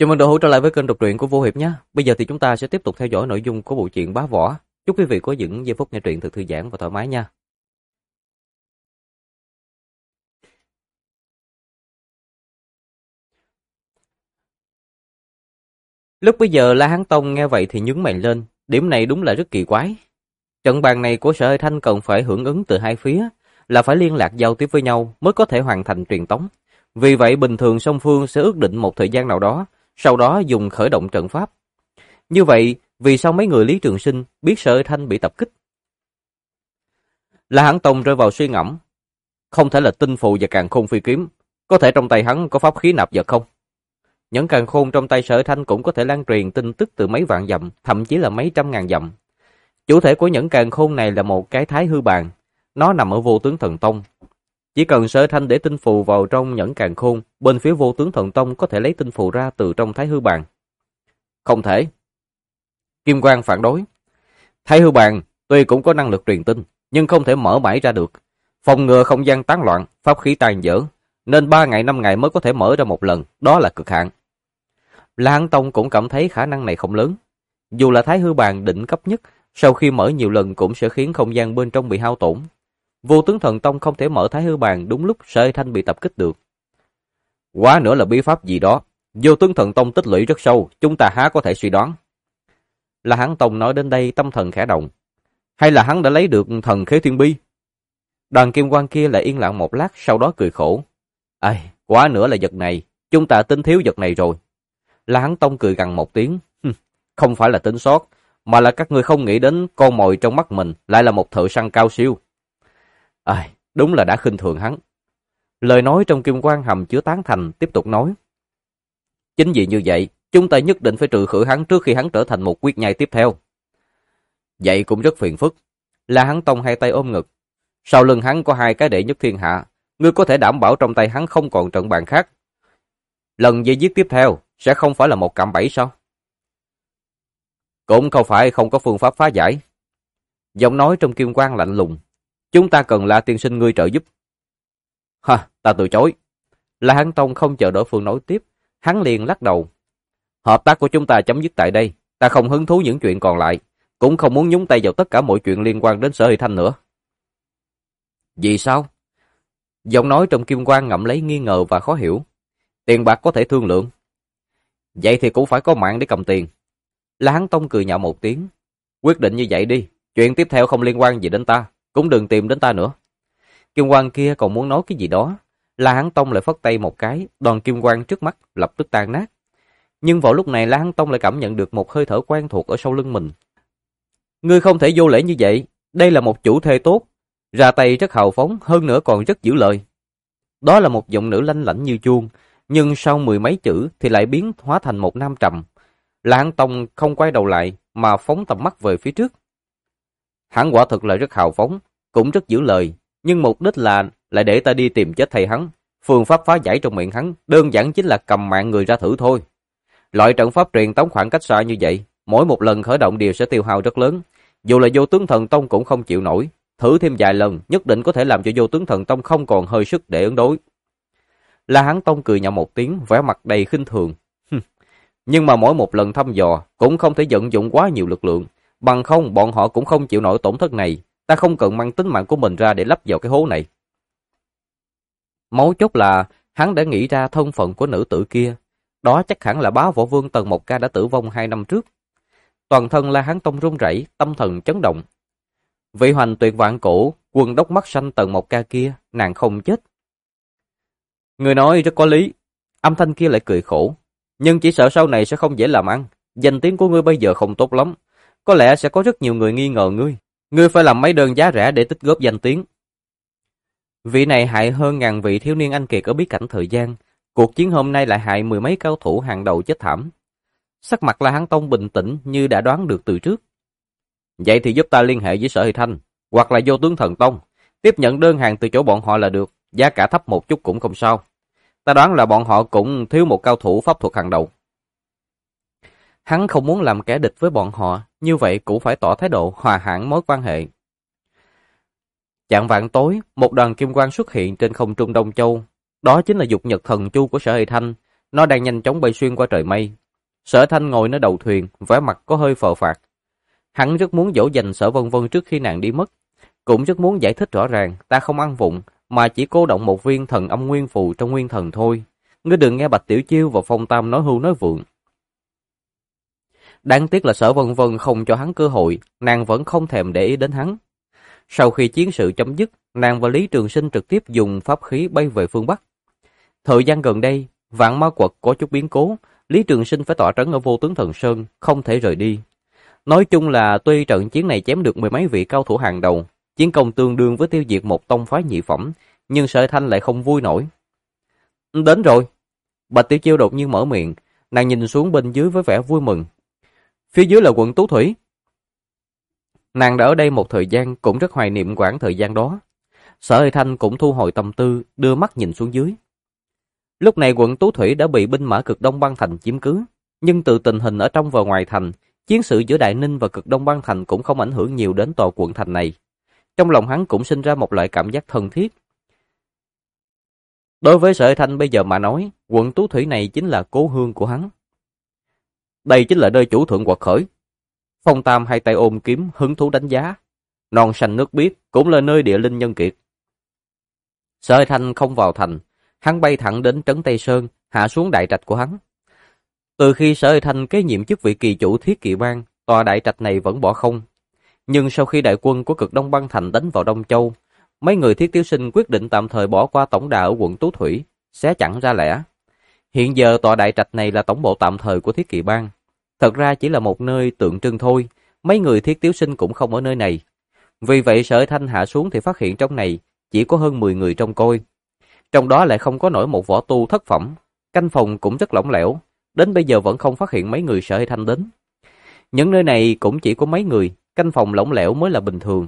Chào mừng đội hữu trở lại với kênh đọc truyện của Vô Hiệp nhé. Bây giờ thì chúng ta sẽ tiếp tục theo dõi nội dung của bộ truyện Bá Võ. Chúc quý vị có những giây phút nghe truyện thật thư giãn và thoải mái nha. Lúc bây giờ La Hán Tông nghe vậy thì nhướng mày lên, điểm này đúng là rất kỳ quái. Trận bàn này của Sở Hơi Thanh cần phải hưởng ứng từ hai phía, là phải liên lạc giao tiếp với nhau mới có thể hoàn thành truyền tống. Vì vậy bình thường song phương sẽ ước định một thời gian nào đó, sau đó dùng khởi động trận pháp. Như vậy, vì sao mấy người Lý Trường Sinh biết Sở Hơi Thanh bị tập kích? La Hán Tông rơi vào suy ngẫm, không thể là tinh phù và càn khôn phi kiếm, có thể trong tay hắn có pháp khí nạp vật không? Những càn khôn trong tay Sở Hơi Thanh cũng có thể lan truyền tin tức từ mấy vạn dặm, thậm chí là mấy trăm ngàn dặm. Chủ thể của những càn khôn này là một cái thái hư bàn, nó nằm ở Vô Tướng Thần Tông. Chỉ cần Sở Hơi Thanh để tinh phù vào trong nhẫn càn khôn, bên phía Vô Tướng Thần Tông có thể lấy tinh phù ra từ trong thái hư bàn. Không thể. Kim Quang phản đối. Thái hư bàn tuy cũng có năng lực truyền tin, nhưng không thể mở mãi ra được. Phòng ngừa không gian tán loạn, pháp khí tan dở, nên 3 ngày 5 ngày mới có thể mở ra một lần, đó là cực hạn. La Hán Tông cũng cảm thấy khả năng này không lớn. Dù là thái hư bàn đỉnh cấp nhất, sau khi mở nhiều lần cũng sẽ khiến không gian bên trong bị hao tổn. Vô Tướng Thần Tông không thể mở thái hư bàn đúng lúc Sở Hơi Thanh bị tập kích được. Quá nữa là bí pháp gì đó, Vô Tướng Thần Tông tích lũy rất sâu, chúng ta há có thể suy đoán. La Hán Tông nói đến đây tâm thần khẽ động. Hay là hắn đã lấy được thần khế thiên bi? Đoàn kim quan kia lại yên lặng một lát, sau đó cười khổ. Ai, quá nữa là vật này, chúng ta tính thiếu vật này rồi. La Hán Tông cười gằn một tiếng. Không phải là tính sót, mà là các ngươi không nghĩ đến con mồi trong mắt mình lại là một thợ săn cao siêu. Ai, đúng là đã khinh thường hắn. Lời nói trong kim quan hầm chứa tán thành, tiếp tục nói. Chính vì như vậy, chúng ta nhất định phải trừ khử hắn trước khi hắn trở thành một quyết nhai tiếp theo. Vậy cũng rất phiền phức. La Hán Tông hai tay ôm ngực. Sau lưng hắn có 2 cái đệ nhất thiên hạ, ngươi có thể đảm bảo trong tay hắn không còn trận bàn khác. Lần dây giết tiếp theo sẽ không phải là một cạm bẫy sao? Cũng không phải không có phương pháp phá giải. Giọng nói trong kim quang lạnh lùng. Chúng ta cần La tiên sinh ngươi trợ giúp. Ha, ta từ chối. La Hán Tông không chờ đối phương nói tiếp, hắn liền lắc đầu. Hợp tác của chúng ta chấm dứt tại đây, ta không hứng thú những chuyện còn lại, cũng không muốn nhúng tay vào tất cả mọi chuyện liên quan đến Sở Hơi Thanh nữa. Vì sao? Giọng nói trong kim quang ngậm lấy nghi ngờ và khó hiểu. Tiền bạc có thể thương lượng. Vậy thì cũng phải có mạng để cầm tiền. La Hán Tông cười nhạo một tiếng. Quyết định như vậy đi, chuyện tiếp theo không liên quan gì đến ta, cũng đừng tìm đến ta nữa. Kim quang kia còn muốn nói cái gì đó, La Hán Tông lại phất tay một cái, đoàn kim quang trước mắt lập tức tan nát. Nhưng vào lúc này La Hán Tông lại cảm nhận được một hơi thở quen thuộc ở sau lưng mình. Ngươi không thể vô lễ như vậy, đây là một chủ thê tốt, ra tay rất hào phóng, hơn nữa còn rất giữ lời. Đó là một giọng nữ lanh lảnh như chuông, nhưng sau 10 mấy chữ thì lại biến hóa thành một nam trầm. La Hán Tông không quay đầu lại mà phóng tầm mắt về phía trước. Hắn quả thực là rất hào phóng, cũng rất giữ lời, nhưng mục đích là lại để ta đi tìm chết thầy hắn. Phương pháp phá giải trong miệng hắn đơn giản chính là cầm mạng người ra thử thôi. Loại trận pháp truyền tống khoảng cách xa như vậy, mỗi một lần khởi động đều sẽ tiêu hao rất lớn. Dù là Vô Tướng Thần Tông cũng không chịu nổi, thử thêm vài lần nhất định có thể làm cho Vô Tướng Thần Tông không còn hơi sức để ứng đối. La Hán Tông cười nhạo một tiếng, vẻ mặt đầy khinh thường. Nhưng mà mỗi một lần thăm dò cũng không thể vận dụng quá nhiều lực lượng, bằng không bọn họ cũng không chịu nổi tổn thất này. Ta không cần mang tính mạng của mình ra để lấp vào cái hố này. Mấu chốt là hắn đã nghĩ ra thân phận của nữ tử kia. Đó chắc hẳn là Bá Võ Vương Tần Mộc Ca đã tử vong 2 năm trước. Toàn thân La Hán Tông run rẩy, tâm thần chấn động. Vị hoành tuyệt vạn cổ, quân đốc mắt xanh Tần Mộc Ca kia, nàng không chết. Người nói rất có lý. Âm thanh kia lại cười khổ. Nhưng chỉ sợ sau này sẽ không dễ làm ăn. Danh tiếng của ngươi bây giờ không tốt lắm. Có lẽ sẽ có rất nhiều người nghi ngờ ngươi. Ngươi phải làm mấy đơn giá rẻ để tích góp danh tiếng. Vị này hại hơn ngàn vị thiếu niên anh kiệt ở bí cảnh thời gian. Cuộc chiến hôm nay lại hại 10 mấy cao thủ hàng đầu chết thảm. Sắc mặt La Hán Tông bình tĩnh như đã đoán được từ trước. Vậy thì giúp ta liên hệ với Sở Hơi Thanh, hoặc là Vô Tướng Thần Tông, tiếp nhận đơn hàng từ chỗ bọn họ là được, giá cả thấp một chút cũng không sao. Ta đoán là bọn họ cũng thiếu một cao thủ pháp thuật hàng đầu. Hắn không muốn làm kẻ địch với bọn họ, như vậy cũng phải tỏ thái độ hòa hãn mối quan hệ. Chạng vạng tối, một đoàn kim quang xuất hiện trên không trung Đông Châu. Đó chính là dục nhật thần chu của Sở Hơi Thanh. Nó đang nhanh chóng bay xuyên qua trời mây. Sở Thanh ngồi nơi đầu thuyền, vẻ mặt có hơi phờ phạc. Hắn rất muốn dỗ dành Sở Vân Vân trước khi nàng đi mất. Cũng rất muốn giải thích rõ ràng, ta không ăn vụng, mà chỉ cô động một viên thần âm nguyên phù trong nguyên thần thôi. Ngươi đừng nghe Bạch Tiểu Chiêu và Phong Tam nói hưu nói vượng. Đáng tiếc là Sở Vân Vân không cho hắn cơ hội, nàng vẫn không thèm để ý đến hắn. Sau khi chiến sự chấm dứt, nàng và Lý Trường Sinh trực tiếp dùng pháp khí bay về phương Bắc. Thời gian gần đây, Vạn Ma Quật có chút biến cố, Lý Trường Sinh phải tọa trấn ở Vô Tướng Thần Sơn, không thể rời đi. Nói chung là tuy trận chiến này chém được mười mấy vị cao thủ hàng đầu, chiến công tương đương với tiêu diệt một tông phái nhị phẩm, nhưng Sở Thanh lại không vui nổi. Đến rồi. Bạch Tiểu Chiêu đột nhiên mở miệng, nàng nhìn xuống bên dưới với vẻ vui mừng. Phía dưới là quận Tú Thủy. Nàng đã ở đây một thời gian, cũng rất hoài niệm quãng thời gian đó. Sở Thanh cũng thu hồi tâm tư, đưa mắt nhìn xuống dưới. Lúc này quận Tú Thủy đã bị binh mã Cực Đông Băng Thành chiếm cứ, nhưng từ tình hình ở trong và ngoài thành, chiến sự giữa Đại Ninh và Cực Đông Băng Thành cũng không ảnh hưởng nhiều đến tòa quận thành này. Trong lòng hắn cũng sinh ra một loại cảm giác thân thiết. Đối với Sở Thanh bây giờ mà nói, quận Tú Thủy này chính là cố hương của hắn. Đây chính là nơi chủ thượng quật khởi. Phong Tam hai tay ôm kiếm, hứng thú đánh giá. Non xanh nước biếc cũng là nơi địa linh nhân kiệt. Sở Thanh không vào thành, hắn bay thẳng đến trấn Tây Sơn, hạ xuống đại trạch của hắn. Từ khi Sở Thanh kế nhiệm chức vị kỳ chủ Thiết Kỵ Bang, tòa đại trạch này vẫn bỏ không. Nhưng sau khi đại quân của Cực Đông Băng Thành đánh vào Đông Châu, mấy người Thiết Tiếu Sinh quyết định tạm thời bỏ qua tổng đà ở quận Tú Thủy, xé chẳng ra lẻ. Hiện giờ tòa đại trạch này là tổng bộ tạm thời của Thiết Kỵ Bang. Thật ra chỉ là một nơi tượng trưng thôi, mấy người Thiết Tiếu Sinh cũng không ở nơi này. Vì vậy Sở Thanh hạ xuống thì phát hiện trong này chỉ có hơn 10 người trông coi. Trong đó lại không có nổi một võ tu thất phẩm, canh phòng cũng rất lỏng lẻo, đến bây giờ vẫn không phát hiện mấy người Sở Thanh đến. Những nơi này cũng chỉ có mấy người, canh phòng lỏng lẻo mới là bình thường.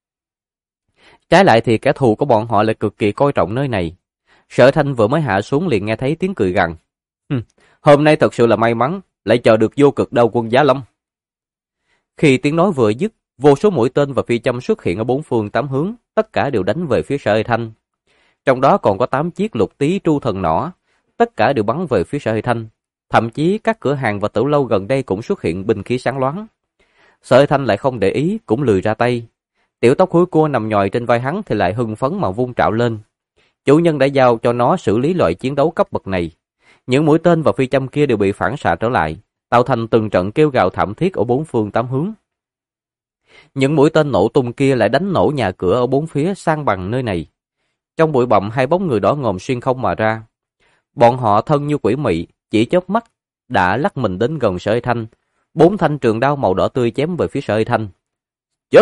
Trái lại thì kẻ thù của bọn họ lại cực kỳ coi trọng nơi này. Sở Thanh vừa mới hạ xuống liền nghe thấy tiếng cười gằn. Hôm nay thật sự là may mắn, lại chờ được Vô Cực Đao Quân Giá Lâm. Khi tiếng nói vừa dứt, vô số mũi tên và phi châm xuất hiện ở bốn phương tám hướng, tất cả đều đánh về phía Sở Thanh. Trong đó còn có 8 chiếc lục tý tru thần nỏ, tất cả đều bắn về phía Sở Thanh. Thậm chí các cửa hàng và tiểu lâu gần đây cũng xuất hiện binh khí sáng loáng. Sở Thanh lại không để ý, cũng lười ra tay. Tiểu tóc húi cua nằm nhòi trên vai hắn thì lại hưng phấn mà vung trảo lên. Chủ nhân đã giao cho nó xử lý loại chiến đấu cấp bậc này. Những mũi tên và phi châm kia đều bị phản xạ trở lại, tạo thành từng trận kêu gào thảm thiết ở bốn phương tám hướng. Những mũi tên nổ tung kia lại đánh nổ nhà cửa ở bốn phía san bằng nơi này. Trong bụi bặm hai bóng người đỏ ngòm xuyên không mà ra. Bọn họ thân như quỷ mị, chỉ chớp mắt đã lắc mình đến gần Sở Thanh. 4 thanh trường đao màu đỏ tươi chém về phía Sở Thanh. Chết!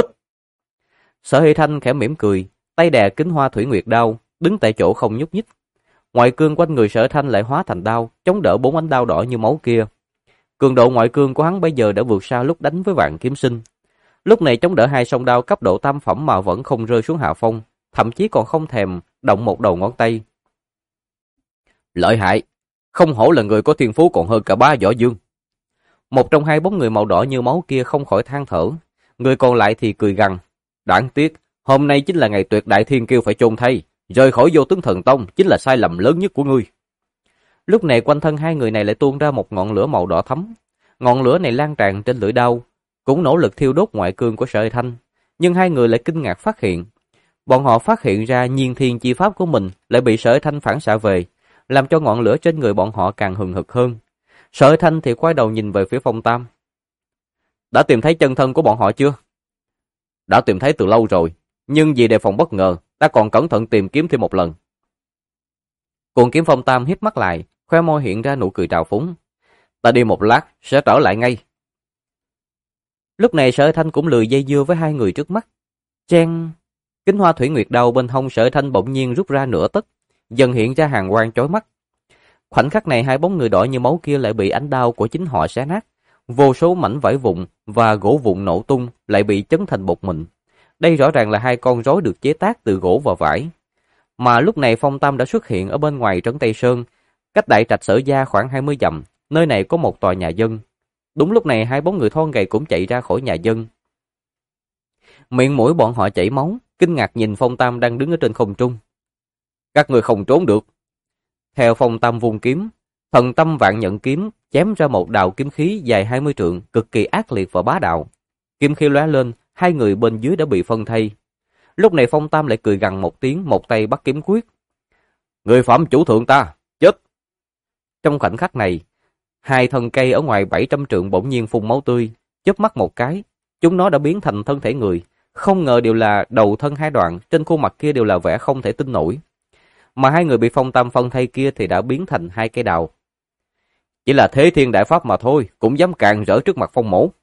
Sở Thanh khẽ mỉm cười, tay đè kính hoa thủy nguyệt đao, đứng tại chỗ không nhúc nhích. Ngoại cương quanh người Sở Thanh lại hóa thành đao, chống đỡ 4 ánh đao đỏ như máu kia. Cường độ ngoại cương của hắn bây giờ đã vượt xa lúc đánh với Vạn Kiếm Sinh. Lúc này chống đỡ hai song đao cấp độ tam phẩm mà vẫn không rơi xuống hạ phong, thậm chí còn không thèm động một đầu ngón tay. Lợi hại, không hổ là người có thiên phú còn hơn cả Bá Võ Dương. Một trong hai bóng người màu đỏ như máu kia không khỏi than thở, người còn lại thì cười gằn. Đáng tiếc, hôm nay chính là ngày tuyệt đại thiên kiêu phải chôn thay, rời khỏi Vô Tướng Thần Tông chính là sai lầm lớn nhất của ngươi. Lúc này quanh thân hai người này lại tuôn ra một ngọn lửa màu đỏ thắm. Ngọn lửa này lan tràn trên lưỡi đao, cũng nỗ lực thiêu đốt ngoại cương của Sở Thanh, nhưng hai người lại kinh ngạc phát hiện. Bọn họ phát hiện ra nhiên thiên chi pháp của mình lại bị Sở Thanh phản xạ về, làm cho ngọn lửa trên người bọn họ càng hừng hực hơn. Sở Thanh thì quay đầu nhìn về phía Phong Tam. Đã tìm thấy chân thân của bọn họ chưa? Đã tìm thấy từ lâu rồi, nhưng vì đề phòng bất ngờ, ta còn cẩn thận tìm kiếm thêm một lần. Cuồng Kiếm Phong Tam híp mắt lại, khoe môi hiện ra nụ cười trào phúng. Ta đi một lát, sẽ trở lại ngay. Lúc này Sở Thanh cũng lười dây dưa với hai người trước mắt. Chen! Kính hoa thủy nguyệt đao bên hông Sở Thanh bỗng nhiên rút ra nửa tấc, dần hiện ra hàn quang chói mắt. Khoảnh khắc này hai bóng người đỏ như máu kia lại bị ánh đao của chính họ xé nát. Vô số mảnh vải vụn và gỗ vụn nổ tung lại bị chấn thành bột mịn. Đây rõ ràng là hai con rối được chế tác từ gỗ và vải. Mà lúc này Phong Tam đã xuất hiện ở bên ngoài trấn Tây Sơn, cách đại trạch Sở gia khoảng 20 dặm, nơi này có một tòa nhà dân. Đúng lúc này hai bóng người thon gầy cũng chạy ra khỏi nhà dân. Miệng mũi bọn họ chảy máu, kinh ngạc nhìn Phong Tam đang đứng ở trên không trung. Các người không trốn được. Theo Phong Tam vung kiếm, Thần tâm vạn nhận kiếm chém ra một đạo kiếm khí dài 20 trượng, cực kỳ ác liệt và bá đạo. Kiếm khí lóe lên, hai người bên dưới đã bị phân thây. Lúc này Phong Tam lại cười gằn một tiếng, một tay bắt kiếm quyết. Người phạm chủ thượng ta, chết! Trong khoảnh khắc này, hai thân cây ở ngoài 700 trượng bỗng nhiên phun máu tươi, chớp mắt một cái, chúng nó đã biến thành thân thể người. Không ngờ đều là đầu thân hai đoạn, trên khuôn mặt kia đều là vẻ không thể tin nổi. Mà hai người bị Phong Tam phân thây kia thì đã biến thành hai cây đào. Chỉ là thế thiên đại pháp mà thôi, cũng dám càn rỡ trước mặt Phong mỗ.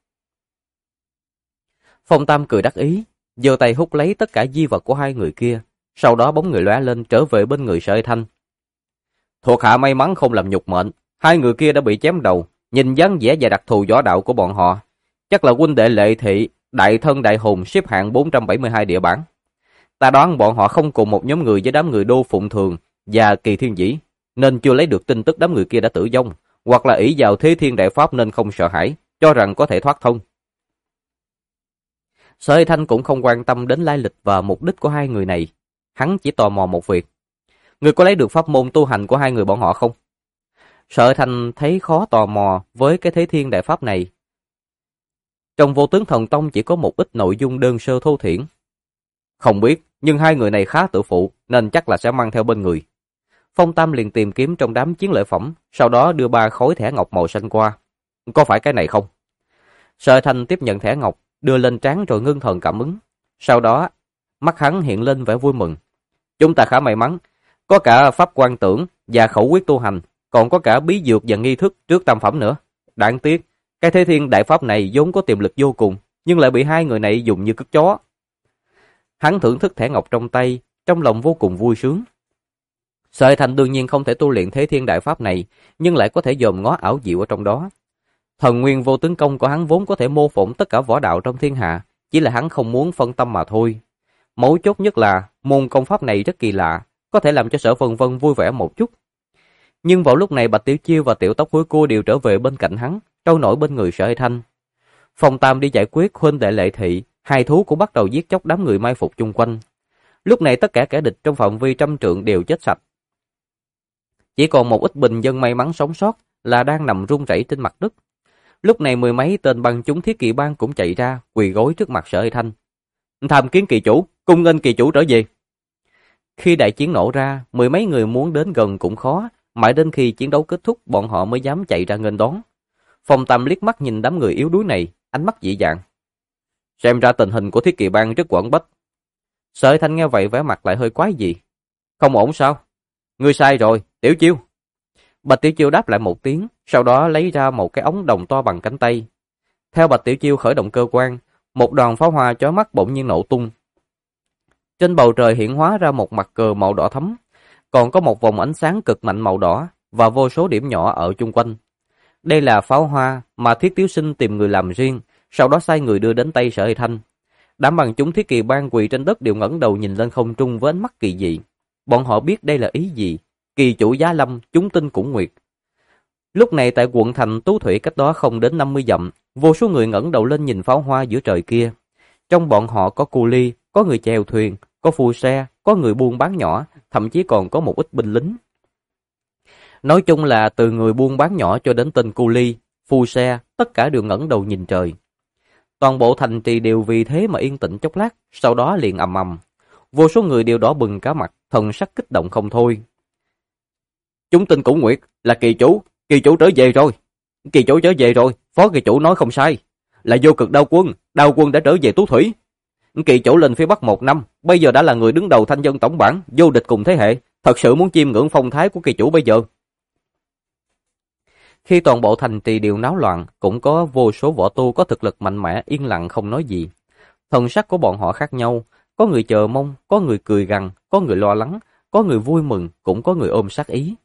Phong Tam cười đắc ý, giơ tay hút lấy tất cả di vật của hai người kia, sau đó bóng người lóe lên trở về bên người Sở Thanh. Thuộc hạ may mắn không làm nhục mệnh, hai người kia đã bị chém đầu, nhìn dáng vẻ và đặc thù võ đạo của bọn họ, chắc là huynh đệ Lệ Thị, đại thân đại hùng xếp hạng 472 địa bản. Ta đoán bọn họ không cùng một nhóm người với đám người Đô Phụng Thường và Kỳ Thiên Dĩ, nên chưa lấy được tin tức đám người kia đã tử vong, hoặc là ỷ vào thế thiên đại pháp nên không sợ hãi, cho rằng có thể thoát thân. Sở Thanh cũng không quan tâm đến lai lịch và mục đích của hai người này, hắn chỉ tò mò một việc. Người có lấy được pháp môn tu hành của hai người bọn họ không? Sở Thanh thấy khó tò mò với cái thế thiên đại pháp này. Trong Vô Tướng Thần Tông chỉ có một ít nội dung đơn sơ thô thiển. Không biết, nhưng hai người này khá tự phụ, nên chắc là sẽ mang theo bên người. Phong Tam liền tìm kiếm trong đám chiến lợi phẩm, sau đó đưa 3 khối thẻ ngọc màu xanh qua. Có phải cái này không? Sở Thanh tiếp nhận thẻ ngọc, đưa lên trán rồi ngưng thần cảm ứng. Sau đó, mắt hắn hiện lên vẻ vui mừng. Chúng ta khá may mắn, có cả pháp quan tưởng và khẩu quyết tu hành, còn có cả bí dược và nghi thức trước tam phẩm nữa. Đáng tiếc, cái thế thiên đại pháp này vốn có tiềm lực vô cùng, nhưng lại bị hai người này dùng như cứt chó. Hắn thưởng thức thẻ ngọc trong tay, trong lòng vô cùng vui sướng. Sở Thanh đương nhiên không thể tu luyện thế thiên đại pháp này, nhưng lại có thể dòm ngó ảo diệu ở trong đó. Thần nguyên vô tướng công của hắn vốn có thể mô phỏng tất cả võ đạo trong thiên hạ, chỉ là hắn không muốn phân tâm mà thôi. Mấu chốt nhất là môn công pháp này rất kỳ lạ, có thể làm cho Sở Vân Vân vui vẻ một chút. Nhưng vào lúc này Bạch Tiểu Chiêu và Tiểu Tóc Hối Cua đều trở về bên cạnh hắn, trôi nổi bên người Sở Thanh. Phong Tam đi giải quyết huynh đệ Lệ Thị, hai thú cũng bắt đầu giết chóc đám người mai phục chung quanh. Lúc này tất cả kẻ địch trong phạm vi 100 trượng đều chết sạch. Chỉ còn một ít bình dân may mắn sống sót là đang nằm run rẩy trên mặt đất. Lúc này mười mấy tên băng chúng Thiết Kỵ Bang cũng chạy ra, quỳ gối trước mặt Sở Thanh. Tham kiến kỳ chủ, cung nghênh kỳ chủ trở về. Khi đại chiến nổ ra, mười mấy người muốn đến gần cũng khó, mãi đến khi chiến đấu kết thúc bọn họ mới dám chạy ra nghênh đón. Phong Tam liếc mắt nhìn đám người yếu đuối này, ánh mắt dị dạng. Xem ra tình hình của Thiết Kỵ Bang rất quẩn bách. Sở Thanh nghe vậy vẻ mặt lại hơi quái dị. Không ổn sao? Ngươi sai rồi, Tiểu Chiêu. Bạch Tiểu Chiêu đáp lại một tiếng, sau đó lấy ra một cái ống đồng to bằng cánh tay. Theo Bạch Tiểu Chiêu khởi động cơ quan, một đoàn pháo hoa chói mắt bỗng nhiên nổ tung. Trên bầu trời hiện hóa ra một mặt cờ màu đỏ thẫm, còn có một vòng ánh sáng cực mạnh màu đỏ và vô số điểm nhỏ ở chung quanh. Đây là pháo hoa mà Thiết Tiếu Sinh tìm người làm riêng, sau đó sai người đưa đến tay Sở Thanh. Đám bằng chúng Thiết Kỵ Bang quỳ trên đất đều ngẩng đầu nhìn lên không trung với ánh mắt kỳ dị. Bọn họ biết đây là ý gì. Kỳ chủ Giá Lâm, chúng tinh cũng nguyệt. Lúc này tại quận thành Tú Thủy cách đó không đến 50 dặm, vô số người ngẩng đầu lên nhìn pháo hoa giữa trời kia. Trong bọn họ có cu ly, có người chèo thuyền, có phu xe, có người buôn bán nhỏ, thậm chí còn có một ít binh lính. Nói chung là từ người buôn bán nhỏ cho đến tên cu ly, phu xe, tất cả đều ngẩng đầu nhìn trời. Toàn bộ thành trì đều vì thế mà yên tĩnh chốc lát, sau đó liền ầm ầm. Vô số người đều đỏ bừng cả mặt, thần sắc kích động không thôi. Chúng tin cũng nguyệt, là kỳ chủ trở về rồi. Kỳ chủ trở về rồi, phó kỳ chủ nói không sai. Là Vô Cực Đao quân đã trở về Tú Thủy. Kỳ chủ lên phía Bắc 1 năm, bây giờ đã là người đứng đầu thanh dân tổng bản, vô địch cùng thế hệ, thật sự muốn chiêm ngưỡng phong thái của kỳ chủ bây giờ. Khi toàn bộ thành trì đều náo loạn, cũng có vô số võ tu có thực lực mạnh mẽ yên lặng không nói gì. Thần sắc của bọn họ khác nhau, có người chờ mong, có người cười gằn, có người lo lắng, có người vui mừng, cũng có người ôm sát ý.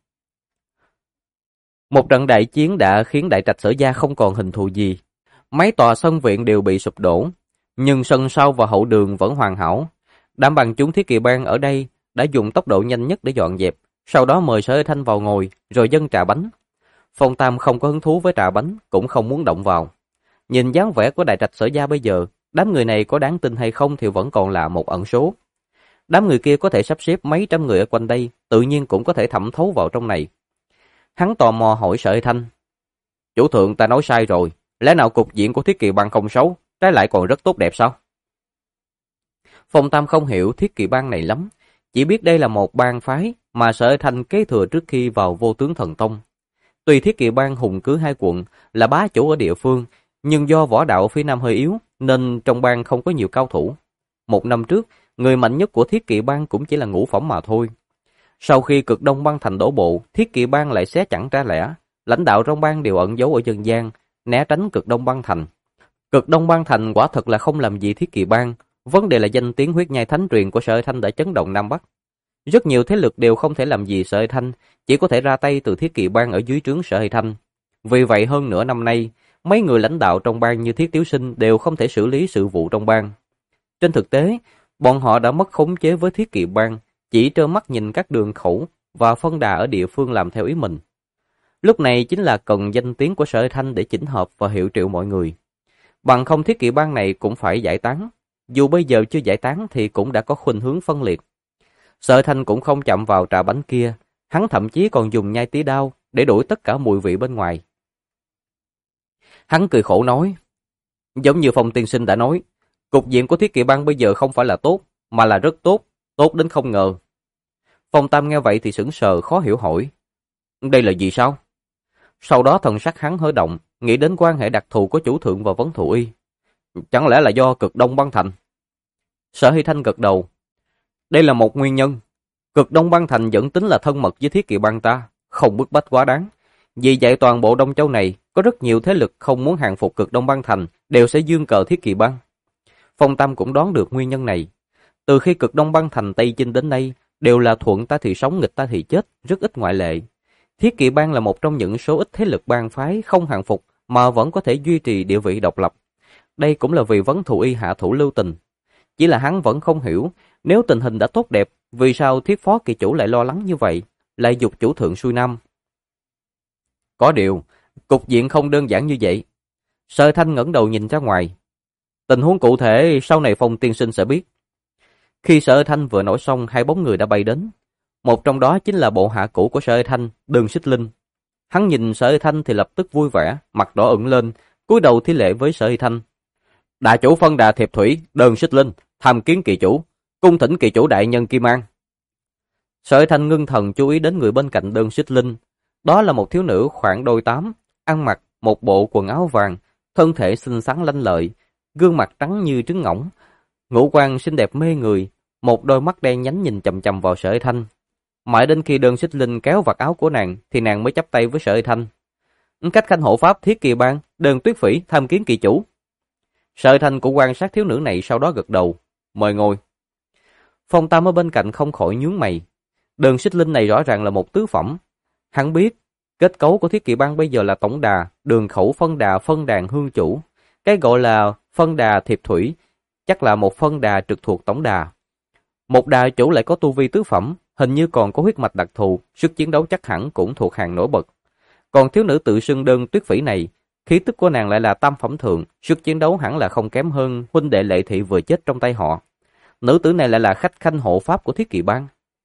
Một trận đại chiến đã khiến đại trạch Sở Gia không còn hình thù gì. Mấy tòa sân viện đều bị sụp đổ, nhưng sân sau và hậu đường vẫn hoàn hảo. Đám bằng chúng Thiết Kỵ Bang ở đây đã dùng tốc độ nhanh nhất để dọn dẹp, sau đó mời Sở Thanh vào ngồi, rồi dâng trà bánh. Phong Tam không có hứng thú với trà bánh, cũng không muốn động vào. Nhìn dáng vẻ của đại trạch Sở Gia bây giờ, đám người này có đáng tin hay không thì vẫn còn là một ẩn số. Đám người kia có thể sắp xếp mấy trăm người ở quanh đây, tự nhiên cũng có thể thẩm thấu vào trong này. Hắn tò mò hỏi Sở Hy Thanh. Chủ thượng, ta nói sai rồi, lẽ nào cục diện của Thiết Kỵ Bang không xấu, trái lại còn rất tốt đẹp sao? Phong Tam không hiểu Thiết Kỵ Bang này lắm, chỉ biết đây là một bang phái mà Sở Hy Thanh kế thừa trước khi vào Vô Tướng Thần Tông. Tuy Thiết Kỵ Bang hùng cứ 2 quận, là bá chủ ở địa phương, nhưng do võ đạo phía Nam hơi yếu, nên trong bang không có nhiều cao thủ. 1 năm trước, người mạnh nhất của Thiết Kỵ Bang cũng chỉ là Ngũ Phẩm mà thôi. Sau khi Cực Đông Bang Thành đổ bộ, Thiết Kỵ Bang lại xé chẳng ra lẻ, lãnh đạo trong bang đều ẩn giấu ở dân gian, né tránh Cực Đông Bang Thành. Cực Đông Bang Thành quả thật là không làm gì Thiết Kỵ Bang, vấn đề là danh tiếng huyết nhai thánh truyền của Sở Hy Thanh đã chấn động Nam Bắc. Rất nhiều thế lực đều không thể làm gì Sở Hy Thanh, chỉ có thể ra tay từ Thiết Kỵ Bang ở dưới trướng Sở Hy Thanh. Vì vậy hơn nửa năm nay, mấy người lãnh đạo trong bang như Thiết Tiếu Sinh đều không thể xử lý sự vụ trong bang. Trên thực tế, bọn họ đã mất khống chế với Thiết Kỵ Bang, chỉ trơ mắt nhìn các đường khẩu và phân đà ở địa phương làm theo ý mình. Lúc này chính là cần danh tiếng của Sở Hy Thanh để chỉnh hợp và hiệu triệu mọi người. Bằng không Thiết Kỵ Bang này cũng phải giải tán. Dù bây giờ chưa giải tán thì cũng đã có khuynh hướng phân liệt. Sở Hy Thanh cũng không chạm vào trà bánh kia, hắn thậm chí còn dùng nhai tí đao để đuổi tất cả mùi vị bên ngoài. Hắn cười khổ nói, giống như Phong tiên sinh đã nói, cục diện của Thiết Kỵ Bang bây giờ không phải là tốt, mà là rất tốt, tốt đến không ngờ. Phong Tam nghe vậy thì sững sờ khó hiểu hỏi, đây là gì sao? Sau đó thần sắc hắn hơi động, nghĩ đến quan hệ đặc thù của chủ thượng và vấn thụ y. Chẳng lẽ là do Cực Đông Bang Thành? Sở Hy Thanh gật đầu. Đây là một nguyên nhân. Cực Đông Bang Thành vẫn tính là thân mật với Thiết Kỵ Bang ta, không bức bách quá đáng. Vì vậy toàn bộ Đông Châu này có rất nhiều thế lực không muốn hàng phục Cực Đông Bang Thành đều sẽ giương cờ Thiết Kỵ Bang. Phong Tam cũng đoán được nguyên nhân này. Từ khi Cực Đông Bang Thành Tây Chinh đến nay đều là thuận ta thì sống nghịch ta thì chết, rất ít ngoại lệ. Thiết Kỵ Bang là một trong những số ít thế lực bang phái không hàng phục mà vẫn có thể duy trì địa vị độc lập. Đây cũng là vì vấn thụ y hạ thủ lưu tình. Chỉ là hắn vẫn không hiểu, nếu tình hình đã tốt đẹp, vì sao Thiết Phó Kỳ Chủ lại lo lắng như vậy, lại giục chủ thượng xuôi nam? Có điều, cục diện không đơn giản như vậy. Sở Thanh ngẩng đầu nhìn ra ngoài. Tình huống cụ thể sau này Phong tiên sinh sẽ biết. Khi Sở Thanh vừa nói xong, 2 bóng người đã bay đến. Một trong đó chính là bộ hạ cũ của Sở Thanh, Đường Xích Linh. Hắn nhìn Sở Thanh thì lập tức vui vẻ, mặt đỏ ửng lên, cúi đầu thi lễ với Sở Thanh. Đại chủ phân đà Thiệp Thủy, Đường Xích Linh, tham kiến kỳ chủ, cung thỉnh kỳ chủ đại nhân Kim An. Sở Thanh ngưng thần chú ý đến người bên cạnh Đường Xích Linh. Đó là một thiếu nữ khoảng đôi 8, ăn mặc một bộ quần áo vàng, thân thể xinh xắn lanh lợi, gương mặt trắng như trứng ngỗng, ngũ quan xinh đẹp mê người, một đôi mắt đen nhánh nhìn chằm chằm vào Sở Thanh. Mãi đến khi Đường Xích Linh kéo vạt áo của nàng thì nàng mới chắp tay với Sở Thanh. Cách khanh hộ pháp Thiết Kỵ Bang, Đường Tuyết Phỉ tham kiến kỳ chủ. Sở Thanh cũng quan sát thiếu nữ này, sau đó gật đầu, mời ngồi. Phong Tam ở bên cạnh không khỏi nhướng mày. Đường Xích Linh này rõ ràng là một tứ phẩm. Hắn biết kết cấu của Thiết Kỵ Bang bây giờ là tổng đà, đường khẩu phân đà, phân đàn hương chủ. Cái gọi là phân đà Thiệp Thủy chắc là một phân đà trực thuộc tổng đà. Một đà chủ lại có tu vi tứ phẩm, hình như còn có huyết mạch đặc thù, sức chiến đấu chắc hẳn cũng thuộc hàng nổi bật. Còn thiếu nữ tự xưng Đơn Tuyết Phỉ này, khí tức của nàng lại là tam phẩm thượng, sức chiến đấu hẳn là không kém hơn huynh đệ Lệ Thị vừa chết trong tay họ. Nữ tử này lại là khách khanh hộ pháp của Thiết Kỵ Bang.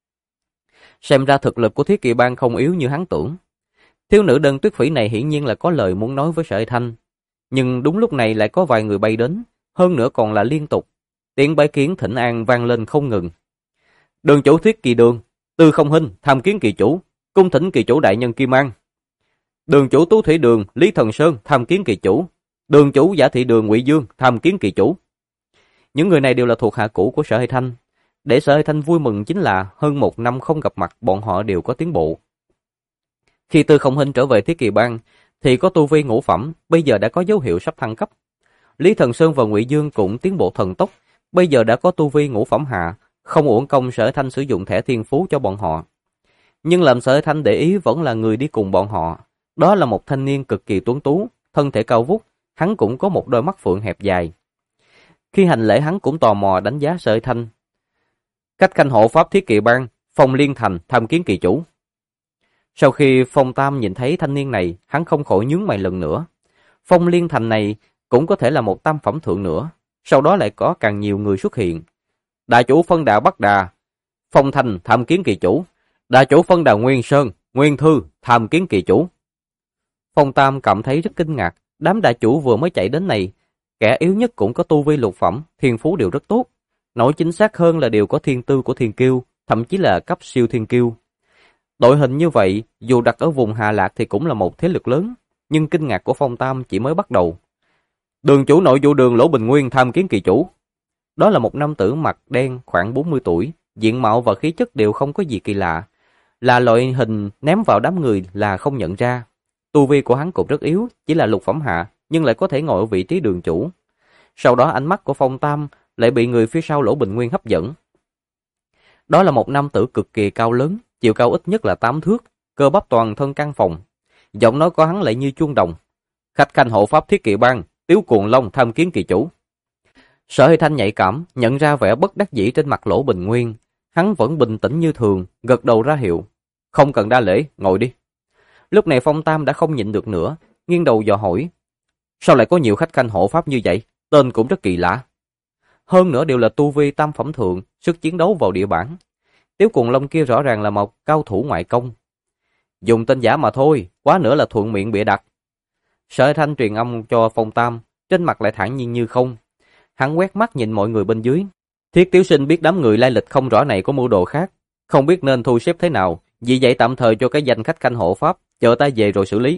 Xem ra thực lực của Thiết Kỵ Bang không yếu như hắn tưởng. Thiếu nữ Đơn Tuyết Phỉ này hiển nhiên là có lời muốn nói với Sở Thanh. Nhưng đúng lúc này lại có vài người bay đến, hơn nữa còn là liên tục. Tiếng bái kiến thỉnh an vang lên không ngừng. Đường chủ Thiết Kỵ Đường, Tư Không Hinh tham kiến kỳ chủ, cung thỉnh kỳ chủ đại nhân Kim An. Đường chủ Tú Thủy Đường, Lý Thần Sơn tham kiến kỳ chủ, đường chủ Giả Thị Đường Ngụy Dương tham kiến kỳ chủ. Những người này đều là thuộc hạ cũ của Sở Hy Thanh. Để Sở Hy Thanh vui mừng chính là hơn 1 năm không gặp mặt, bọn họ đều có tiến bộ. Khi Tư Không Hinh trở về Thiết Kỵ Bang thì có tu vi ngũ phẩm, bây giờ đã có dấu hiệu sắp thăng cấp. Lý Thần Sơn và Ngụy Dương cũng tiến bộ thần tốc, bây giờ đã có tu vi ngũ phẩm hạ, không uổng công Sở Thanh sử dụng thẻ thiên phú cho bọn họ. Nhưng làm Sở Thanh để ý vẫn là người đi cùng bọn họ. Đó là một thanh niên cực kỳ tuấn tú, thân thể cao vút, hắn cũng có một đôi mắt phượng hẹp dài. Khi hành lễ hắn cũng tò mò đánh giá Sở Thanh. Cách khanh hộ pháp Thiết Kỵ Bang, Phong Liên Thành tham kiến kỳ chủ. Sau khi Phong Tam nhìn thấy thanh niên này, hắn không khỏi nhướng mày lần nữa. Phong Liên Thành này cũng có thể là một tam phẩm thượng nữa. Sau đó lại có càng nhiều người xuất hiện. Đại chủ phân đà Bắc Đà, Phong Thành tham kiến kỳ chủ. Đại chủ phân đà Nguyên Sơn, Nguyên Thư tham kiến kỳ chủ. Phong Tam cảm thấy rất kinh ngạc, đám đại chủ vừa mới chạy đến này, kẻ yếu nhất cũng có tu vi lục phẩm, thiên phú đều rất tốt. Nói chính xác hơn là đều có thiên tư của thiên kiêu, thậm chí là cấp siêu thiên kiêu. Đội hình như vậy, dù đặt ở vùng Hà Lạc thì cũng là một thế lực lớn, nhưng kinh ngạc của Phong Tam chỉ mới bắt đầu. Đường chủ nội vụ đường Lỗ Bình Nguyên tham kiến kỳ chủ. Đó là một nam tử mặt đen khoảng 40 tuổi, diện mạo và khí chất đều không có gì kỳ lạ, là loại hình ném vào đám người là không nhận ra. Tu vi của hắn cũng rất yếu, chỉ là lục phẩm hạ, nhưng lại có thể ngồi ở vị trí đường chủ. Sau đó ánh mắt của Phong Tam lại bị người phía sau Lỗ Bình Nguyên hấp dẫn. Đó là một nam tử cực kỳ cao lớn, chiều cao ít nhất là 8 thước, cơ bắp toàn thân căng phồng. Giọng nói của hắn lại như chuông đồng. Khách khanh hộ pháp Thiết Kỵ Bang, Tiếu Cuồng Long tham kiến kỳ chủ. Sở Hy Thanh nhạy cảm, nhận ra vẻ bất đắc dĩ trên mặt Lỗ Bình Nguyên. Hắn vẫn bình tĩnh như thường, gật đầu ra hiệu. Không cần đa lễ, ngồi đi. Lúc này Phong Tam đã không nhịn được nữa, nghiêng đầu dò hỏi. Sao lại có nhiều khách khanh hộ pháp như vậy? Tên cũng rất kỳ lạ. Hơn nữa đều là tu vi tam phẩm thượng, sức chiến đấu vào địa bản. Tiếu Cuồng Long kia rõ ràng là một cao thủ ngoại công. Dùng tên giả mà thôi, quá nữa là thuận miệng bịa đặt. Sở Hy Thanh truyền âm cho Phong Tam, trên mặt lại thản nhiên như không. Hắn quét mắt nhìn mọi người bên dưới. Thiết Tiếu Sinh biết đám người lai lịch không rõ này có mưu đồ khác, không biết nên thu xếp thế nào, vì vậy tạm thời cho cái danh khách khanh hộ pháp, chờ ta về rồi xử lý.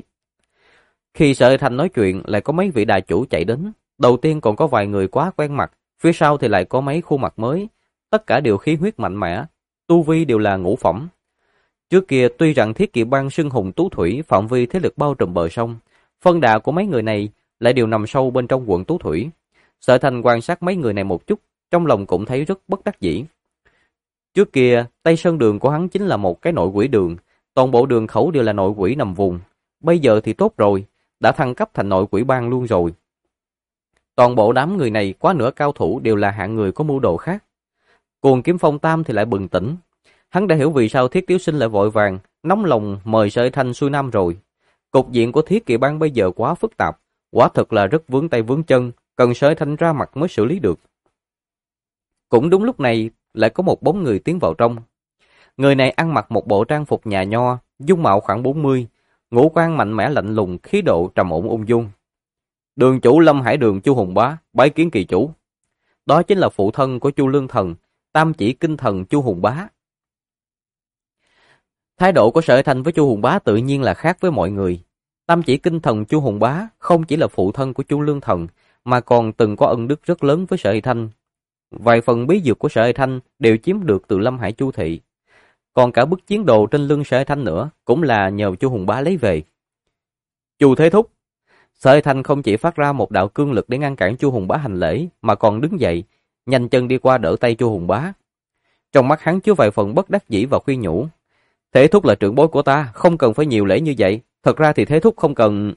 Khi Sở Hy Thanh nói chuyện, lại có mấy vị đại chủ chạy đến. Đầu tiên còn có vài người quá quen mặt, phía sau thì lại có mấy khuôn mặt mới. Tất cả đều khí huyết mạnh mẽ, tu vi đều là ngũ phẩm. Trước kia tuy rằng Thiết Kỵ Bang xưng hùng tú thủy, phạm vi thế lực bao trùm bờ sông, phân đà của mấy người này lại đều nằm sâu bên trong quận Tú Thủy. Sở Thành quan sát mấy người này một chút, trong lòng cũng thấy rất bất đắc dĩ. Trước kia, Tây Sơn Đường của hắn chính là một cái nội quỷ đường, toàn bộ đường khẩu đều là nội quỷ nằm vùng. Bây giờ thì tốt rồi, đã thăng cấp thành nội quỷ bang luôn rồi. Toàn bộ đám người này quá nửa cao thủ đều là hạng người có mưu đồ khác. Cuồng Kiếm Phong Tam thì lại bừng tỉnh. Hắn đã hiểu vì sao Thiết Tiếu Sinh lại vội vàng, nóng lòng mời Sở Thanh xuôi nam rồi. Cục diện của Thiết Kỵ Bang bây giờ quá phức tạp, quả thực là rất vướng tay vướng chân, cần Sở Thanh ra mặt mới xử lý được. Cũng đúng lúc này, lại có một bóng người tiến vào trong. Người này ăn mặc một bộ trang phục nhà nho, dung mạo khoảng 40, ngũ quan mạnh mẽ lạnh lùng, khí độ trầm ổn ung dung. Đường chủ Lâm Hải Đường Chu Hùng Bá, bái kiến kỳ chủ. Đó chính là phụ thân của Chu Lương Thần, Tam Chỉ Kinh Thần Chu Hùng Bá. Thái độ của Sở Thanh với Chu Hùng Bá tự nhiên là khác với mọi người. Tam Chỉ Kinh Thần Chu Hùng Bá không chỉ là phụ thân của Chu Lương Thần, mà còn từng có ân đức rất lớn với Sở Thanh. Vài phần bí dược của Sở Thanh đều chiếm được từ Lâm Hải Chu thị. Còn cả bức chiến đồ trên lưng Sở Thanh nữa cũng là nhờ Chu Hùng Bá lấy về. Chu Thế Thúc. Sở Thanh không chỉ phát ra một đạo cương lực để ngăn cản Chu Hùng Bá hành lễ, mà còn đứng dậy, nhanh chân đi qua đỡ tay Chu Hùng Bá. Trong mắt hắn chứa vài phần bất đắc dĩ và khuyên nhủ. Thế Thúc là trưởng bối của ta, không cần phải nhiều lễ như vậy. Thật ra thì Thế Thúc không cần...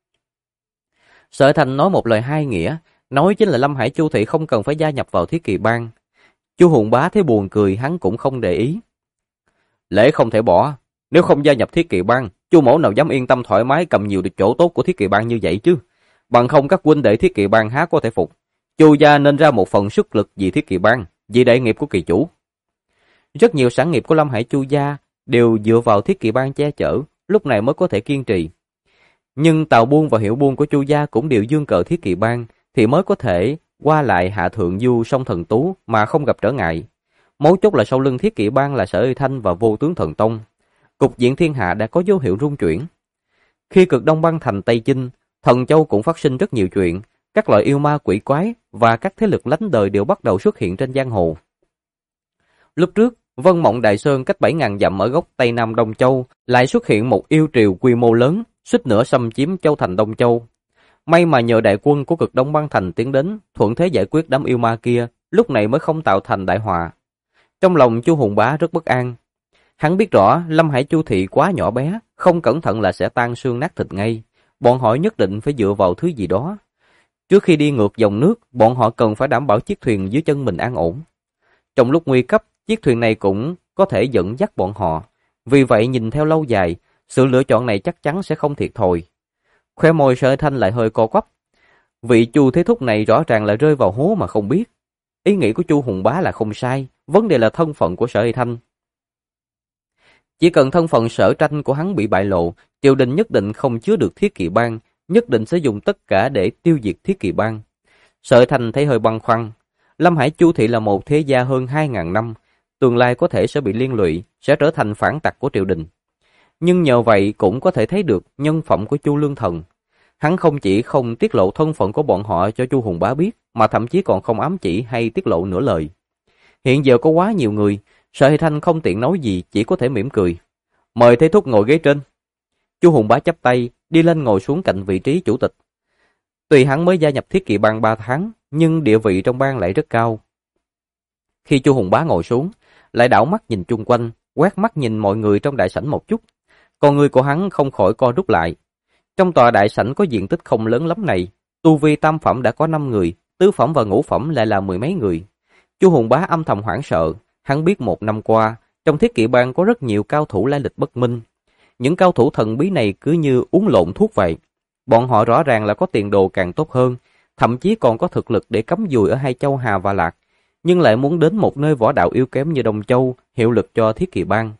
Sở Thanh nói một lời hai nghĩa, nói chính là Lâm Hải Chu thị không cần phải gia nhập vào Thiết Kỵ Bang. Chu Hùng Bá thấy buồn cười, hắn cũng không để ý. Lễ không thể bỏ, nếu không gia nhập Thiết Kỵ Bang, Chu mẫu nào dám yên tâm thoải mái cầm nhiều được chỗ tốt của Thiết Kỵ Bang như vậy chứ? Bằng không các huynh đệ Thiết Kỵ Bang há có thể phục. Chu gia nên ra một phần sức lực vì Thiết Kỵ Bang, vì đại nghiệp của kỳ chủ. Rất nhiều sản nghiệp của Lâm Hải Chu gia đều dựa vào Thiết Kỵ Bang che chở, lúc này mới có thể kiên trì. Nhưng Tào Buôn và Hiệu Buôn của Chu gia cũng đều dương cờ Thiết Kỵ Bang, thì mới có thể qua lại Hạ Thượng Du sông Thần Tú mà không gặp trở ngại. Mấu chốt là sau lưng Thiết Kỵ Bang là Sở Uy Thanh và Vô Tướng Thần Tông. Cục diện thiên hạ đã có dấu hiệu rung chuyển. Khi Cực Đông băng thành Tây Chinh, Thần Châu cũng phát sinh rất nhiều chuyện, các loại yêu ma quỷ quái và các thế lực lánh đời đều bắt đầu xuất hiện trên giang hồ. Lúc trước, Vân Mộng Đại Sơn cách 7.000 dặm ở góc Tây Nam Đông Châu lại xuất hiện một yêu triều quy mô lớn, suýt nữa xâm chiếm châu thành Đông Châu. May mà nhờ đại quân của Cực Đông băng thành tiến đến, thuận thế giải quyết đám yêu ma kia, lúc này mới không tạo thành đại họa. Trong lòng Chu Hùng Bá rất bất an. Hắn biết rõ Lâm Hải Chu thị quá nhỏ bé, không cẩn thận là sẽ tan xương nát thịt ngay. Bọn họ nhất định phải dựa vào thứ gì đó. Trước khi đi ngược dòng nước, bọn họ cần phải đảm bảo chiếc thuyền dưới chân mình an ổn. Trong lúc nguy cấp, chiếc thuyền này cũng có thể dẫn dắt bọn họ. Vì vậy nhìn theo lâu dài, sự lựa chọn này chắc chắn sẽ không thiệt thòi. Khoe môi Sở Thanh lại hơi co quắp. Vị Chu Thế Thúc này rõ ràng là rơi vào hố mà không biết. Ý nghĩ của Chu Hùng Bá là không sai, vấn đề là thân phận của Sở Thanh. Chỉ cần thân phận Sở Tranh của hắn bị bại lộ, triều đình nhất định không chứa được Thiết Kỵ Bang, nhất định sẽ dùng tất cả để tiêu diệt Thiết Kỵ Bang. Sở Thành thấy hơi băn khoăn. Lâm Hải Chu thị là một thế gia hơn 2.000 năm, tương lai có thể sẽ bị liên lụy, sẽ trở thành phản tặc của triều đình. Nhưng nhờ vậy cũng có thể thấy được nhân phẩm của Chu Lương Thần. Hắn không chỉ không tiết lộ thân phận của bọn họ cho Chu Hùng Bá biết, mà thậm chí còn không ám chỉ hay tiết lộ nửa lời. Hiện giờ có quá nhiều người, Sở Hệ Thanh không tiện nói gì, chỉ có thể mỉm cười. Mời Thế Thúc ngồi ghế trên. Chu Hùng Bá chắp tay, đi lên ngồi xuống cạnh vị trí chủ tịch. Tuy hắn mới gia nhập Thiết Kỵ Bang 3 tháng, nhưng địa vị trong bang lại rất cao. Khi Chu Hùng Bá ngồi xuống, lại đảo mắt nhìn chung quanh, quét mắt nhìn mọi người trong đại sảnh một chút. Con người của hắn không khỏi co rút lại. Trong tòa đại sảnh có diện tích không lớn lắm này, tu vi tam phẩm đã có 5 người, tứ phẩm và ngũ phẩm lại là 10 mấy người. Chu Hùng Bá âm thầm hoảng sợ, hắn biết 1 năm qua, trong Thiết Kỵ Bang có rất nhiều cao thủ lai lịch bất minh. Những cao thủ thần bí này cứ như uống lộn thuốc vậy. Bọn họ rõ ràng là có tiền đồ càng tốt hơn, thậm chí còn có thực lực để cắm dùi ở hai châu Hà và Lạc, nhưng lại muốn đến một nơi võ đạo yếu kém như Đông Châu, hiệu lực cho Thiết Kỵ Bang.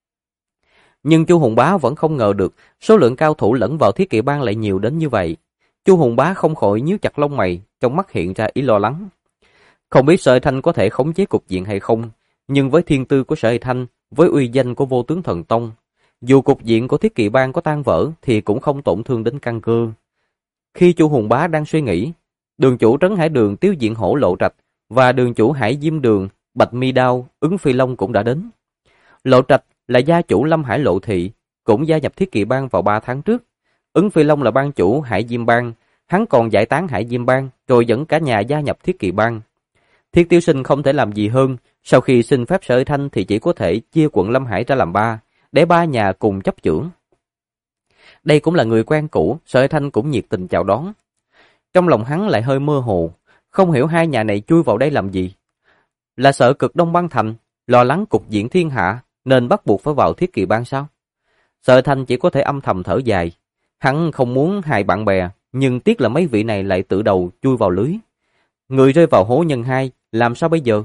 Nhưng Chu Hùng Bá vẫn không ngờ được số lượng cao thủ lẫn vào Thiết Kỵ Bang lại nhiều đến như vậy. Chu Hùng Bá không khỏi nhíu chặt lông mày, trong mắt hiện ra ý lo lắng. Không biết Sở Thanh có thể khống chế cục diện hay không, nhưng với thiên tư của Sở Thanh, với uy danh của Vô Tướng Thần Tông, dù cục diện của Thiết Kỵ Bang có tan vỡ thì cũng không tổn thương đến căn cơ. Khi Chu Hùng Bá đang suy nghĩ, đường chủ Trấn Hải Đường Tiếu Diện Hổ Lộ Trạch và đường chủ Hải Diêm Đường Bạch Mi Đao Ứng Phi Long cũng đã đến. Lộ Trạch là gia chủ Lâm Hải Lộ Thị, cũng gia nhập Thiết Kỵ Bang vào 3 tháng trước. Ứng Phi Long là bang chủ Hải Diêm Bang, hắn còn giải tán Hải Diêm Bang rồi dẫn cả nhà gia nhập Thiết Kỵ Bang. Thiết Tiêu Sinh không thể làm gì hơn, sau khi xin phép Sở Thanh thì chỉ có thể chia quận Lâm Hải ra làm 3, để 3 nhà cùng chấp chưởng. Đây cũng là người quen cũ, Sở Thanh cũng nhiệt tình chào đón. Trong lòng hắn lại hơi mơ hồ, không hiểu hai nhà này chui vào đây làm gì. Là sợ Cực Đông băng thành, lo lắng cục diện thiên hạ, nên bắt buộc phải vào Thiết Kỵ Bang sao? Sở Thanh chỉ có thể âm thầm thở dài. Hắn không muốn hại bạn bè, nhưng tiếc là mấy vị này lại tự đầu chui vào lưới. Người rơi vào hố nhân hai, làm sao bây giờ?